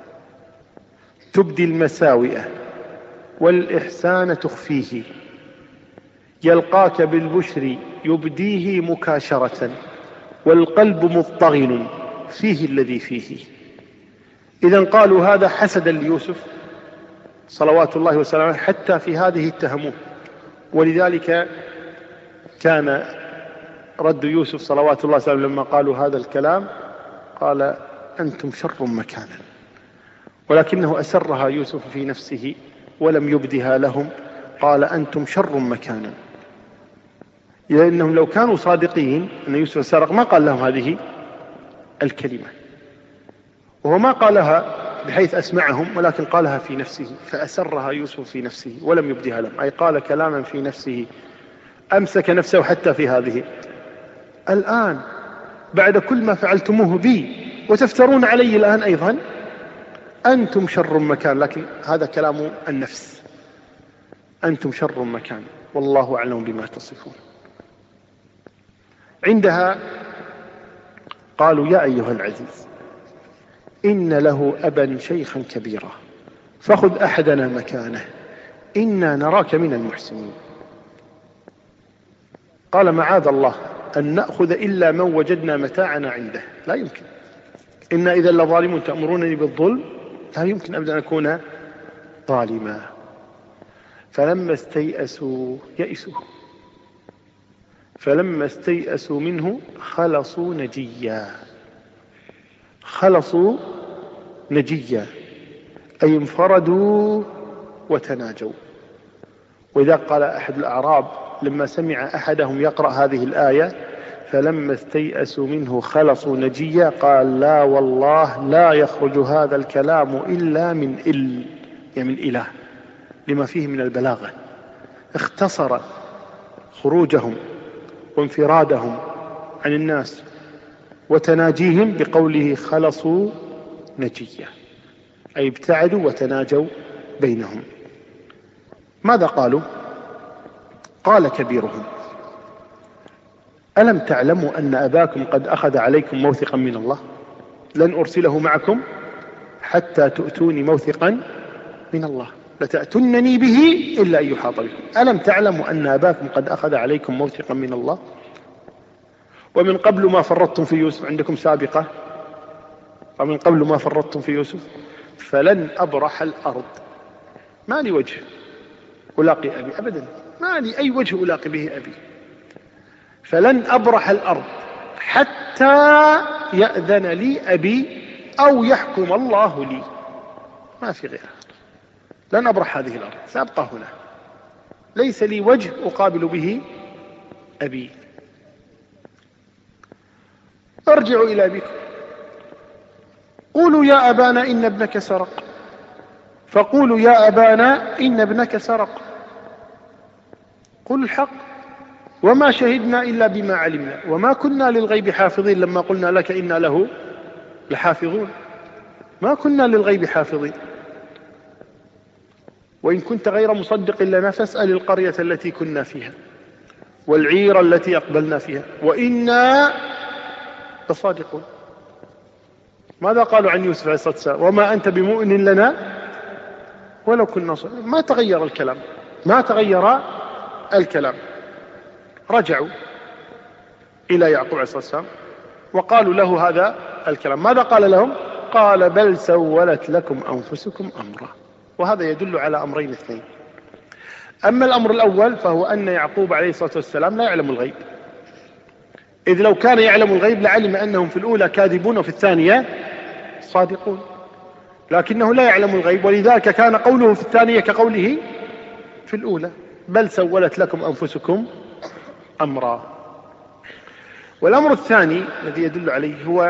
تبدي المساوئ والإحسان تخفيه، يلقاك بالبشر يبديه مكاشرة والقلب مضطغن فيه الذي فيه. إذن قالوا هذا حسدا ليوسف صلوات الله وسلامه حتى في هذه اتهموه. ولذلك كان رد يوسف صلوات الله وسلامه لما قالوا هذا الكلام قال أنتم شر مكانا، ولكنه أسرها يوسف في نفسه ولم يبدها لهم. قال أنتم شر مكانا، لأنهم لو كانوا صادقين أن يوسف سرق ما قال لهم هذه الكلمة، وهو ما قالها بحيث أسمعهم، ولكن قالها في نفسه، فأسرها يوسف في نفسه ولم يبدها لهم، أي قال كلاما في نفسه، أمسك نفسه حتى في هذه. الآن بعد كل ما فعلتموه بي وتفترون علي الآن أيضا، أنتم شر مكان. لكن هذا كلام النفس، أنتم شر مكان والله أعلم بما تصفون. عندها قالوا يا أيها العزيز إن له أبا شيخا كبيرا فخذ أحدنا مكانه إنا نراك من المحسنين. قال معاذ الله أن نأخذ إلا من وجدنا متاعنا عنده، لا يمكن، إنا إذا لظالمون تأمرونني بالظلم، لا يمكن أبدا أن أكون ظالما. فلما استيئسوا منه خلصوا نجيا أي انفردوا وتناجوا. وإذا قال أحد الأعراب لما سمع أحدهم يقرأ هذه الآية فلما استيئسوا منه خلصوا نجيا، قال لا والله لا يخرج هذا الكلام إلا من إله، لما فيه من البلاغة. اختصر خروجهم وانفرادهم عن الناس وتناجيهم بقوله خلصوا نجيا، أي ابتعدوا وتناجوا بينهم. ماذا قالوا؟ قال كبيرهم ألم تعلموا أن أباكم قد أخذ عليكم موثقا من الله لن أرسله معكم حتى تؤتوني موثقا من الله لتأتنني به إلا أن يحاط بكم. ألم تعلموا أن أباكم قد أخذ عليكم موثقا من الله ومن قبل ما فرطتم في يوسف، عندكم سابقة، ومن قبل ما فرطتم في يوسف فلن أبرح الأرض، ما لي وجه ألاقي أبي أبدا، ما لي أي وجه ألاقي به أبي، فلن أبرح الأرض حتى يأذن لي أبي أو يحكم الله لي، ما في غيرها. لن أبرح هذه الأرض، سأبقى هنا، ليس لي وجه أقابل به أبي. ارجعوا إلى أبيكم قولوا يا أبانا إن ابنك سرق، فقولوا يا أبانا إن ابنك سرق، قل الحق وما شهدنا إلا بما علمنا وما كنا للغيب حافظين. لما قلنا لك إنا له لحافظون، ما كنا للغيب حافظين. وإن كنت غير مصدق لنا فاسأل القرية التي كنا فيها والعير التي أقبلنا فيها وإنا لصادقون. ماذا قالوا عن يوسف عليه الصلاة والسلام؟ وما أنت بمؤمن لنا ولو كنا صادقين. ما تغير الكلام، ما تغير الكلام. رجعوا إلى يعقوب عليه الصلاة والسلام وقالوا له هذا الكلام. ماذا قال لهم؟ قال بل سولت لكم أنفسكم أمرا. وهذا يدل على أمرين اثنين. أما الأمر الأول فهو أن يعقوب عليه الصلاة والسلام لا يعلم الغيب، إذ لو كان يعلم الغيب لعلم أنهم في الأولى كاذبون وفي الثانية صادقون، لكنه لا يعلم الغيب، ولذلك كان قوله في الثانية كقوله في الأولى بل سولت لكم أنفسكم أمرا. والأمر الثاني الذي يدل عليه هو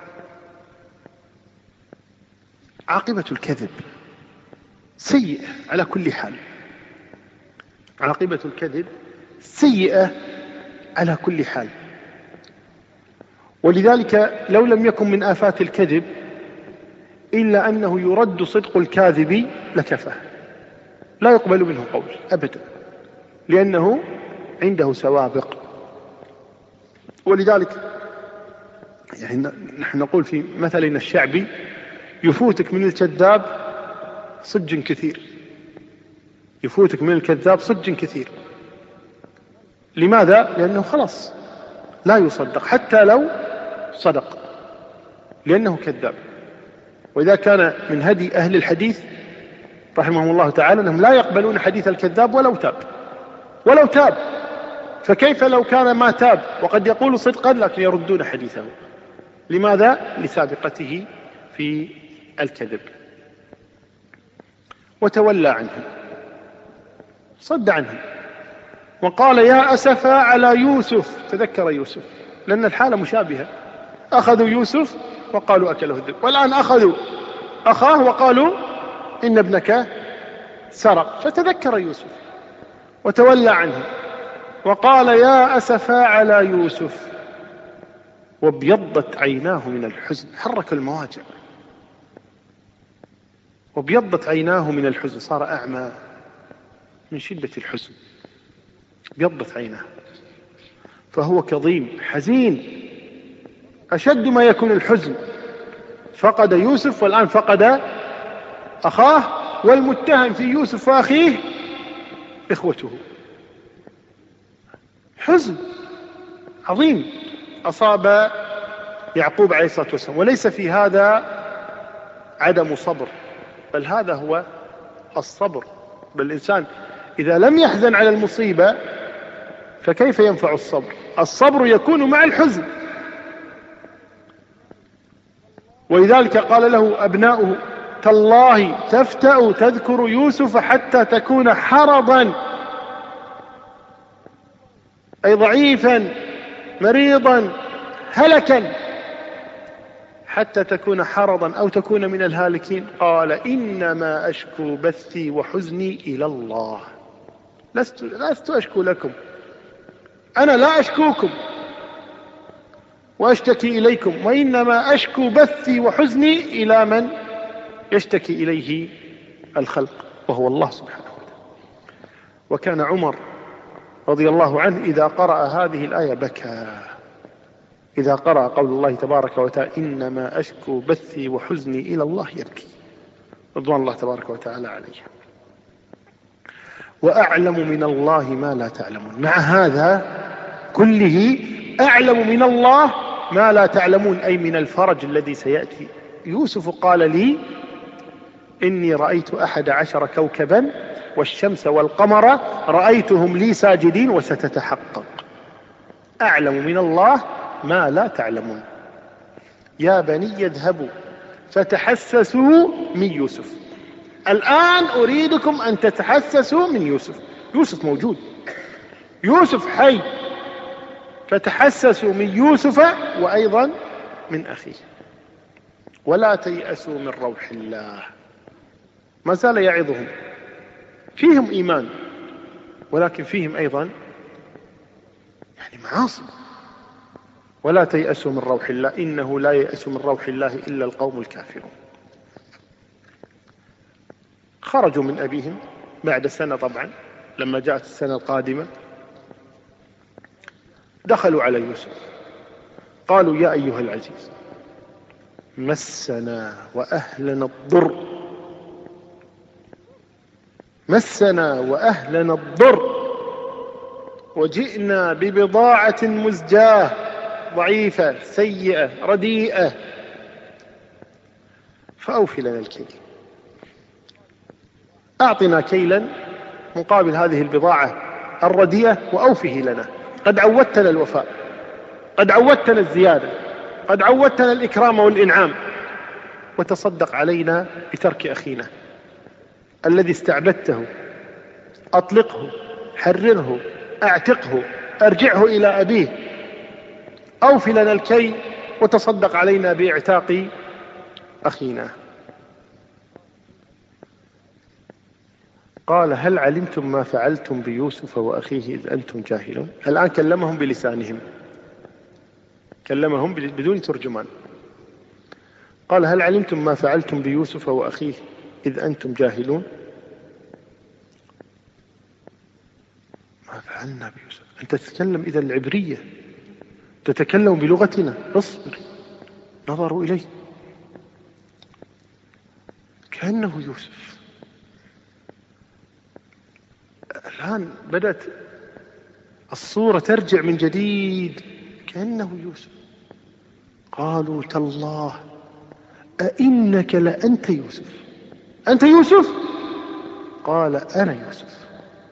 عاقبة الكذب سيئة على كل حال. عاقبة الكذب سيئة على كل حال، ولذلك لو لم يكن من آفات الكذب إلا أنه يرد صدق الكاذب لكفى، لا يقبل منه قول أبدا، لأنه عنده سوابق. ولذلك يعني نحن نقول في مثلنا الشعبي يفوتك من الكذاب صج كثير، يفوتك من الكذاب صج كثير. لماذا؟ لأنه خلاص لا يصدق حتى لو صدق، لأنه كذاب. وإذا كان من هدي أهل الحديث رحمهم الله تعالى أنهم لا يقبلون حديث الكذاب ولو تاب، فكيف لو كان ما تاب وقد يقول صدقا لكن يردون حديثه؟ لماذا؟ لسابقته في الكذب. وتولى عنهم، صد عنهم، وقال يا أسفا على يوسف. تذكر يوسف لأن الحالة مشابهة، أخذوا يوسف وقالوا أكله الذئب، والآن أخذوا أخاه وقالوا إن ابنك سرق، فتذكر يوسف وتولى عنه وقال يا أسفا على يوسف وابيضت عيناه من الحزن. حرك المواجع، وابيضت عيناه من الحزن، صار أعمى من شدة الحزن، ابيضت عيناه، فهو كظيم حزين أشد ما يكون الحزن. فقد يوسف والآن فقد أخاه، والمتهم في يوسف وأخيه إخوته. حزن عظيم أصاب يعقوب عليه الصلاة والسلام، وليس في هذا عدم صبر، بل هذا هو الصبر. بل الإنسان إذا لم يحزن على المصيبة فكيف ينفع الصبر؟ الصبر يكون مع الحزن. ولذلك قال له أبناؤه تالله تفتأ تذكر يوسف حتى تكون حرضا، أي ضعيفا مريضا هلكا، حتى تكون حرضا أو تكون من الهالكين. قال إنما أشكو بثي وحزني إلى الله، لست أشكو لكم، أنا لا أشكوكم وأشتكي إليكم، وإنما أشكو بثي وحزني إلى من يشتكي إليه الخلق وهو الله سبحانه وتعالى. وكان عمر رضي الله عنه إذا قرأ هذه الآية بكى، إذا قرأ قول الله تبارك وتعالى إنما أشكو بثي وحزني إلى الله يبكي، رضوان الله تبارك وتعالى عليه. وأعلم من الله ما لا تعلمون، مع هذا كله أعلم من الله ما لا تعلمون، أي من الفرج الذي سيأتي. يوسف قال لي إني رأيت 11 كوكبا والشمس والقمر رأيتهم لي ساجدين وستتحقق. أعلم من الله ما لا تعلمون. يا بني اذهبوا فتحسسوا من يوسف. الآن أريدكم أن تتحسسوا من يوسف. يوسف موجود، يوسف حي، فتحسسوا من يوسف وأيضا من أخيه، ولا تيأسوا من روح الله. ما زال يعظهم، فيهم إيمان ولكن فيهم أيضا يعني معاصي. ولا تيأسوا من روح الله إنه لا ييأس من روح الله إلا القوم الكافرون. خرجوا من أبيهم بعد سنة، طبعا لما جاءت السنة القادمة دخلوا على يوسف قالوا: يا أيها العزيز مسنا وأهلنا الضر، مسنا وأهلنا الضر، وجئنا ببضاعة مزجاة ضعيفة سيئة رديئة، فأوفي لنا الكيل، أعطنا كيلا مقابل هذه البضاعة الرديئة وأوفه لنا، قد عودتنا الوفاء، قد عودتنا الزيادة، قد عودتنا الإكرام والإنعام، وتصدق علينا بترك أخينا الذي استعبدته، أطلقه، حرره، أعتقه، أرجعه إلى أبيه، أوفي لنا الكي وتصدق علينا بإعتاق أخينا. قال: هل علمتم ما فعلتم بيوسف وأخيه إذ أنتم جاهلون؟ الآن كلمهم بلسانهم، كلمهم بدون ترجمان. قال: هل علمتم ما فعلتم بيوسف وأخيه إذ أنتم جاهلون؟ ما فعلنا بيوسف، أنت تتكلم إذا العبرية، تتكلم بلغتنا، اصبر. نظروا إليه كأنه يوسف. الآن بدأت الصورة ترجع من جديد، كأنه يوسف. قالوا: تالله أئنك لأنت يوسف؟ أنت يوسف؟ قال: أنا يوسف،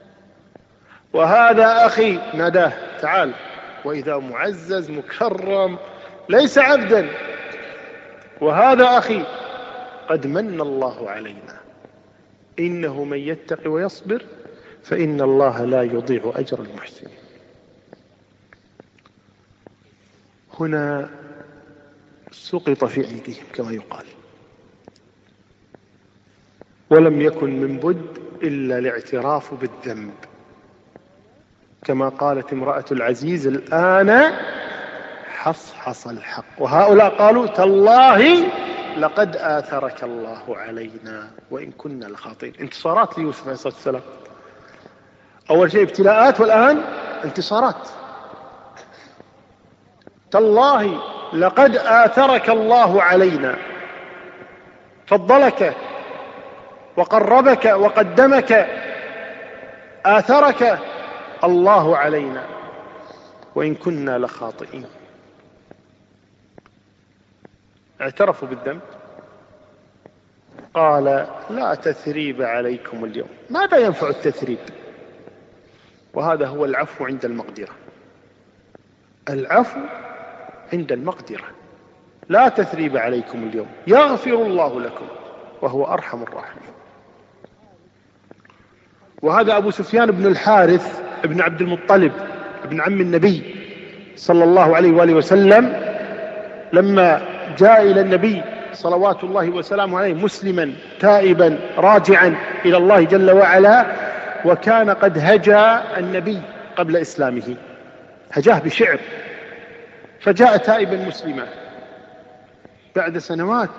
وهذا أخي. ناداه: تعال. وإذا معزز مكرم ليس عبدا. وهذا أخي، قد من الله علينا، إنه من يتق ويصبر فإن الله لا يضيع أجر المحسنين. هنا سقط في أيديهم كما يقال، ولم يكن من بد إلا الاعتراف بالذنب، كما قالت امرأة العزيز: الآن حصحص الحق. وهؤلاء قالوا: تالله لقد آثرك الله علينا وإن كنا لخاطئين. انتصارات ليوسف عليه الصلاة والسلام، أول شيء ابتلاءات، والآن انتصارات. تالله لقد آثرك الله علينا، فضلك وقربك وقدمك، آثرك الله علينا وإن كنا لخاطئين. اعترفوا بالذنب. قال: لا تثريب عليكم اليوم. ماذا ينفع التثريب؟ وهذا هو العفو عند المقدرة. العفو عند المقدرة. لا تثريب عليكم اليوم يغفر الله لكم وهو أرحم الراحمين. وهذا أبو سفيان بن الحارث ابن عبد المطلب ابن عم النبي صلى الله عليه وآله وسلم، لما جاء إلى النبي صلوات الله وسلامه عليه مسلما تائبا راجعا إلى الله جل وعلا، وكان قد هجا النبي قبل إسلامه، هجاه بشعر، فجاء تائبا مسلما بعد سنوات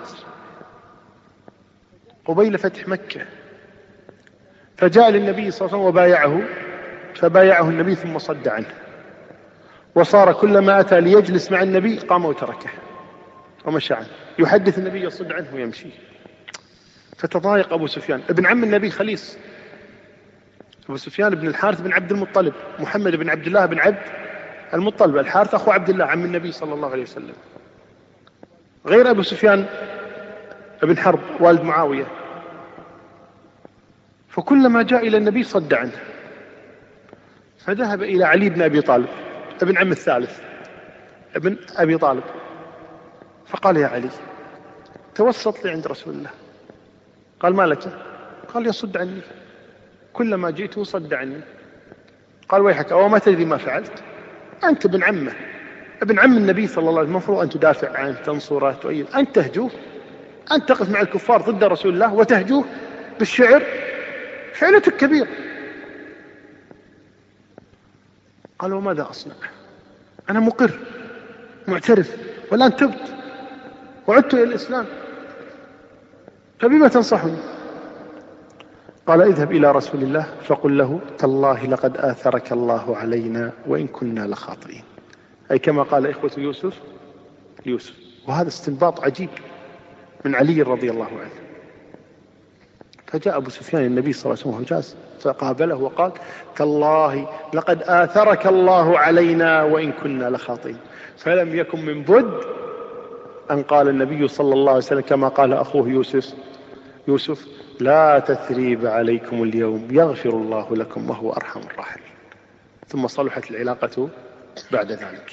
قبيل فتح مكة، فجاء للنبي صلى الله عليه وسلم وبايعه، فبايعه النبي ثم صد عنه، وصار كلما أتى ليجلس مع النبي قام وتركه ومشى عنه، يحدث النبي يصد عنه ويمشي. فتضايق أبو سفيان ابن عم النبي خليص، أبو سفيان بن الحارث بن عبد المطلب، محمد بن عبد الله بن عبد المطلب، الحارث أخو عبد الله عم النبي صلى الله عليه وسلم، غير أبو سفيان بن حرب والد معاوية. فكلما جاء إلى النبي صد عنه، فذهب إلى علي بن أبي طالب ابن عم الثالث ابن أبي طالب، فقال: يا علي توسط لي عند رسول الله. قال: ما لك؟ قال: يصد عني، كلما جئته صد عني. قال: ويحك، أو ما تدري ما فعلت؟ أنت ابن عمه، ابن عم النبي صلى الله عليه وسلم، المفروض أن تدافع عنه، تنصره، تؤيد، أنت تهجوه، أنت تقف مع الكفار ضد رسول الله وتهجوه بالشعر، فعلتك كبير. قال: وماذا أصنع؟ أنا مقر معترف، والآن تبت وعدت إلى الإسلام، فبما تنصحني؟ قال: اذهب إلى رسول الله فقل له: تالله لقد آثرك الله علينا وإن كنا لخاطئين. أي كما قال إخوة يوسف ليوسف. وهذا استنباط عجيب من علي رضي الله عنه. فجاء أبو سفيان النبي صلى الله عليه وسلم وجاء فقابله وقال: تالله لقد آثرك الله علينا وإن كنا لخاطئين. فلم يكن من بد أن قال النبي صلى الله عليه وسلم كما قال أخوه يوسف: لا تثريب عليكم اليوم يغفر الله لكم وهو أرحم الراحمين. ثم صلحت العلاقة بعد ذلك.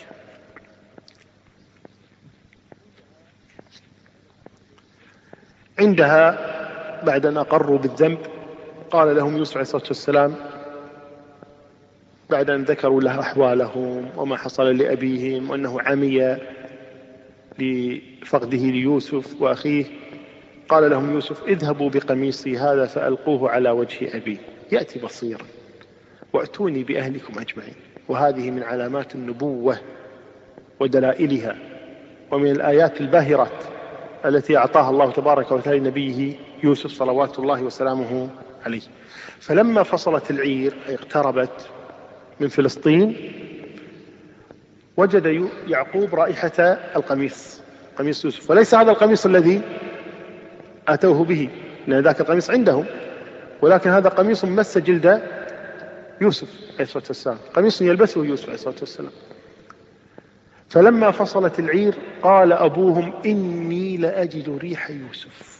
عندها بعد أن أقروا بالذنب قال لهم يوسف عليه الصلاة والسلام بعد أن ذكروا له أحوالهم وما حصل لأبيهم وأنه عمي لفقده ليوسف وأخيه، قال لهم يوسف: اذهبوا بقميصي هذا فألقوه على وجه أبي يأتي بصيرا وأتوني بأهلكم أجمعين. وهذه من علامات النبوة ودلائلها ومن الآيات الباهرة التي أعطاها الله تبارك وتعالى لنبيه يوسف صلوات الله وسلامه عليه. فلما فصلت العير أي اقتربت من فلسطين وجد يعقوب رائحة القميص، قميص يوسف، وليس هذا القميص الذي أتوه به لأن ذاك القميص عندهم، ولكن هذا قميص مس جلد يوسف عليه الصلاة والسلام، قميص يلبسه يوسف عليه الصلاة والسلام. فلما فصلت العير قال أبوهم: إني لأجد ريح يوسف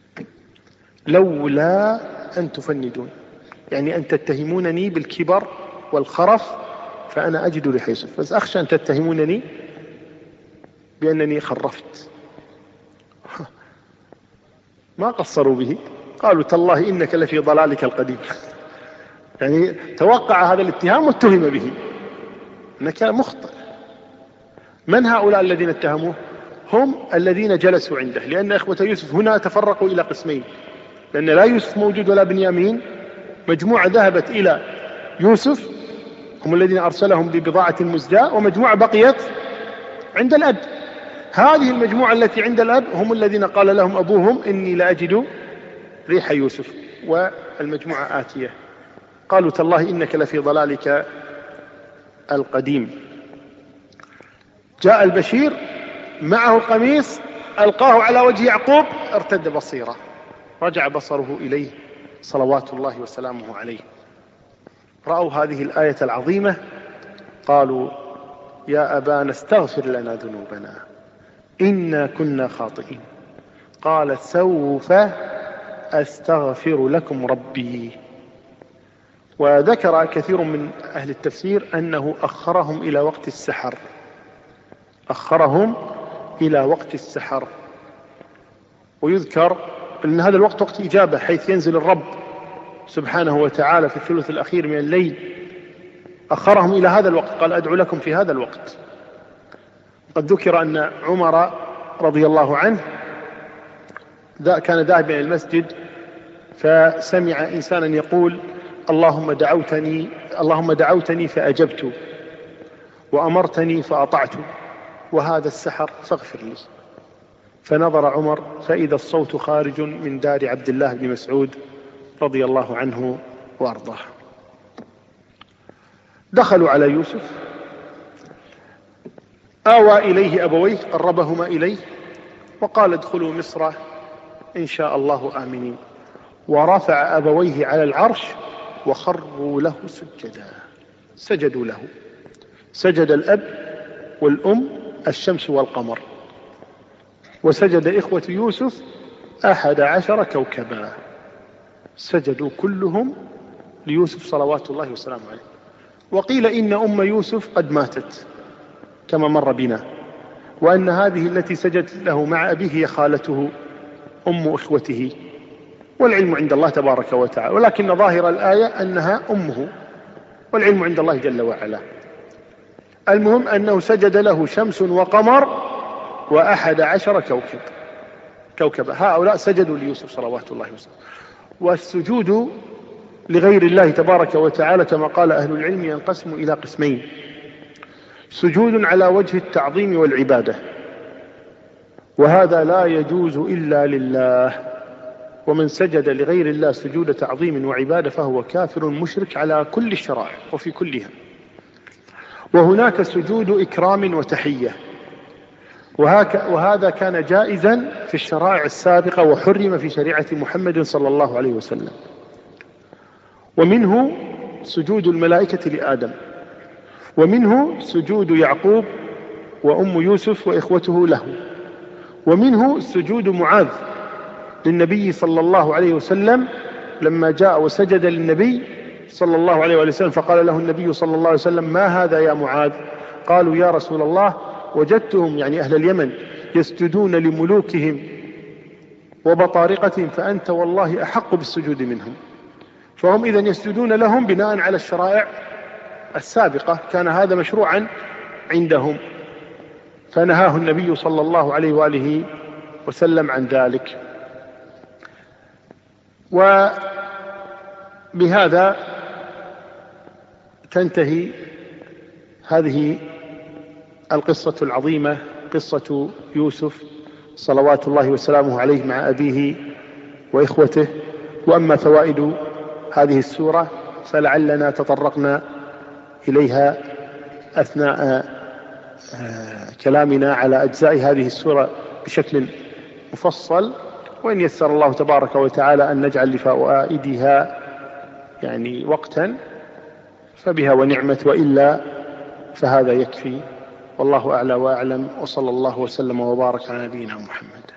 لولا أن تفندون، يعني أن تتهمونني بالكبر والخرف فأنا أجد ريح يوسف، بس أخشى أن تتهمونني بأنني خرفت. ما قصروا به، قالوا: تالله إنك لفي ضلالك القديم. يعني توقع هذا الاتهام واتهم به أنك مخطئ. من هؤلاء الذين اتهموه؟ هم الذين جلسوا عنده، لأن إخوة يوسف هنا تفرقوا إلى قسمين، لأن لا يوسف موجود ولا بنيامين. مجموعة ذهبت إلى يوسف هم الذين أرسلهم ببضاعة مزجاة، ومجموعة بقيت عند الأب. هذه المجموعة التي عند الأب هم الذين قال لهم أبوهم: إني لأجد ريح يوسف. والمجموعة آتية قالوا: تالله إنك لفي ضلالك القديم. جاء البشير معه القميص ألقاه على وجه يعقوب ارتد بصيره، رجع بصره إليه صلوات الله وسلامه عليه. رأوا هذه الآية العظيمة قالوا: يا أبانا استغفر لنا ذنوبنا إنا كنا خاطئين. قال: سوف أستغفر لكم ربي. وذكر كثير من أهل التفسير أنه أخرهم إلى وقت السحر، أخرهم إلى وقت السحر. ويذكر أن هذا الوقت وقت إجابة، حيث ينزل الرب سبحانه وتعالى في الثلث الأخير من الليل. أخرهم إلى هذا الوقت، قال: أدعو لكم في هذا الوقت. قد ذكر أن عمر رضي الله عنه كان ذاهبا إلى المسجد فسمع إنسانا يقول: اللهم دعوتني فأجبت، وأمرتني فأطعت، وهذا السحر فاغفر لي. فنظر عمر فإذا الصوت خارج من دار عبد الله بن مسعود رضي الله عنه وأرضاه. دخلوا على يوسف، آوى إليه أبويه، قربهما إليه وقال: ادخلوا مصر إن شاء الله آمنين. ورفع أبويه على العرش وخروا له سجدا، سجدوا له. سجد الأب والأم الشمس والقمر، وسجد إخوة يوسف 11 كوكبا، سجدوا كلهم ليوسف صلوات الله وسلامه عليه. وقيل إن أم يوسف قد ماتت كما مر بنا، وأن هذه التي سجدت له مع أبيه هي خالته أم إخوته، والعلم عند الله تبارك وتعالى، ولكن ظاهر الآية أنها أمه، والعلم عند الله جل وعلا. المهم أنه سجد له شمس وقمر 11 كوكبا، هؤلاء سجدوا ليوسف صلوات الله وسلامه. والسجود لغير الله تبارك وتعالى كما قال أهل العلم ينقسم إلى قسمين: سجود على وجه التعظيم والعبادة، وهذا لا يجوز إلا لله، ومن سجد لغير الله سجود تعظيم وعبادة فهو كافر مشرك على كل الشرائع وفي كلها. وهناك سجود إكرام وتحية، وهذا كان جائزا في الشرائع السابقة وحرم في شريعة محمد صلى الله عليه وسلم. ومنه سجود الملائكة لآدم، ومنه سجود يعقوب وأم يوسف وإخوته له، ومنه سجود معاذ للنبي صلى الله عليه وسلم لما جاء وسجد للنبي صلى الله عليه وسلم، فقال له النبي صلى الله عليه وسلم: ما هذا يا معاذ؟ قالوا: يا رسول الله وجدتهم، يعني أهل اليمن، يسجدون لملوكهم وبطارقتهم، فأنت والله أحق بالسجود منهم. فهم إذن يسجدون لهم بناء على الشرائع السابقة، كان هذا مشروعا عندهم، فنهاه النبي صلى الله عليه وآله وسلم عن ذلك. وبهذا تنتهي هذه القصة العظيمة، قصة يوسف صلوات الله وسلامه عليه مع أبيه وإخوته. وأما فوائد هذه السورة فلعلنا تطرقنا إليها أثناء كلامنا على أجزاء هذه السورة بشكل مفصل، وإن يسر الله تبارك وتعالى أن نجعل لفوائدها يعني وقتا فبها ونعمت، وإلا فهذا يكفي. والله أعلى وأعلم، وصلى الله وسلم وبارك على نبينا محمد.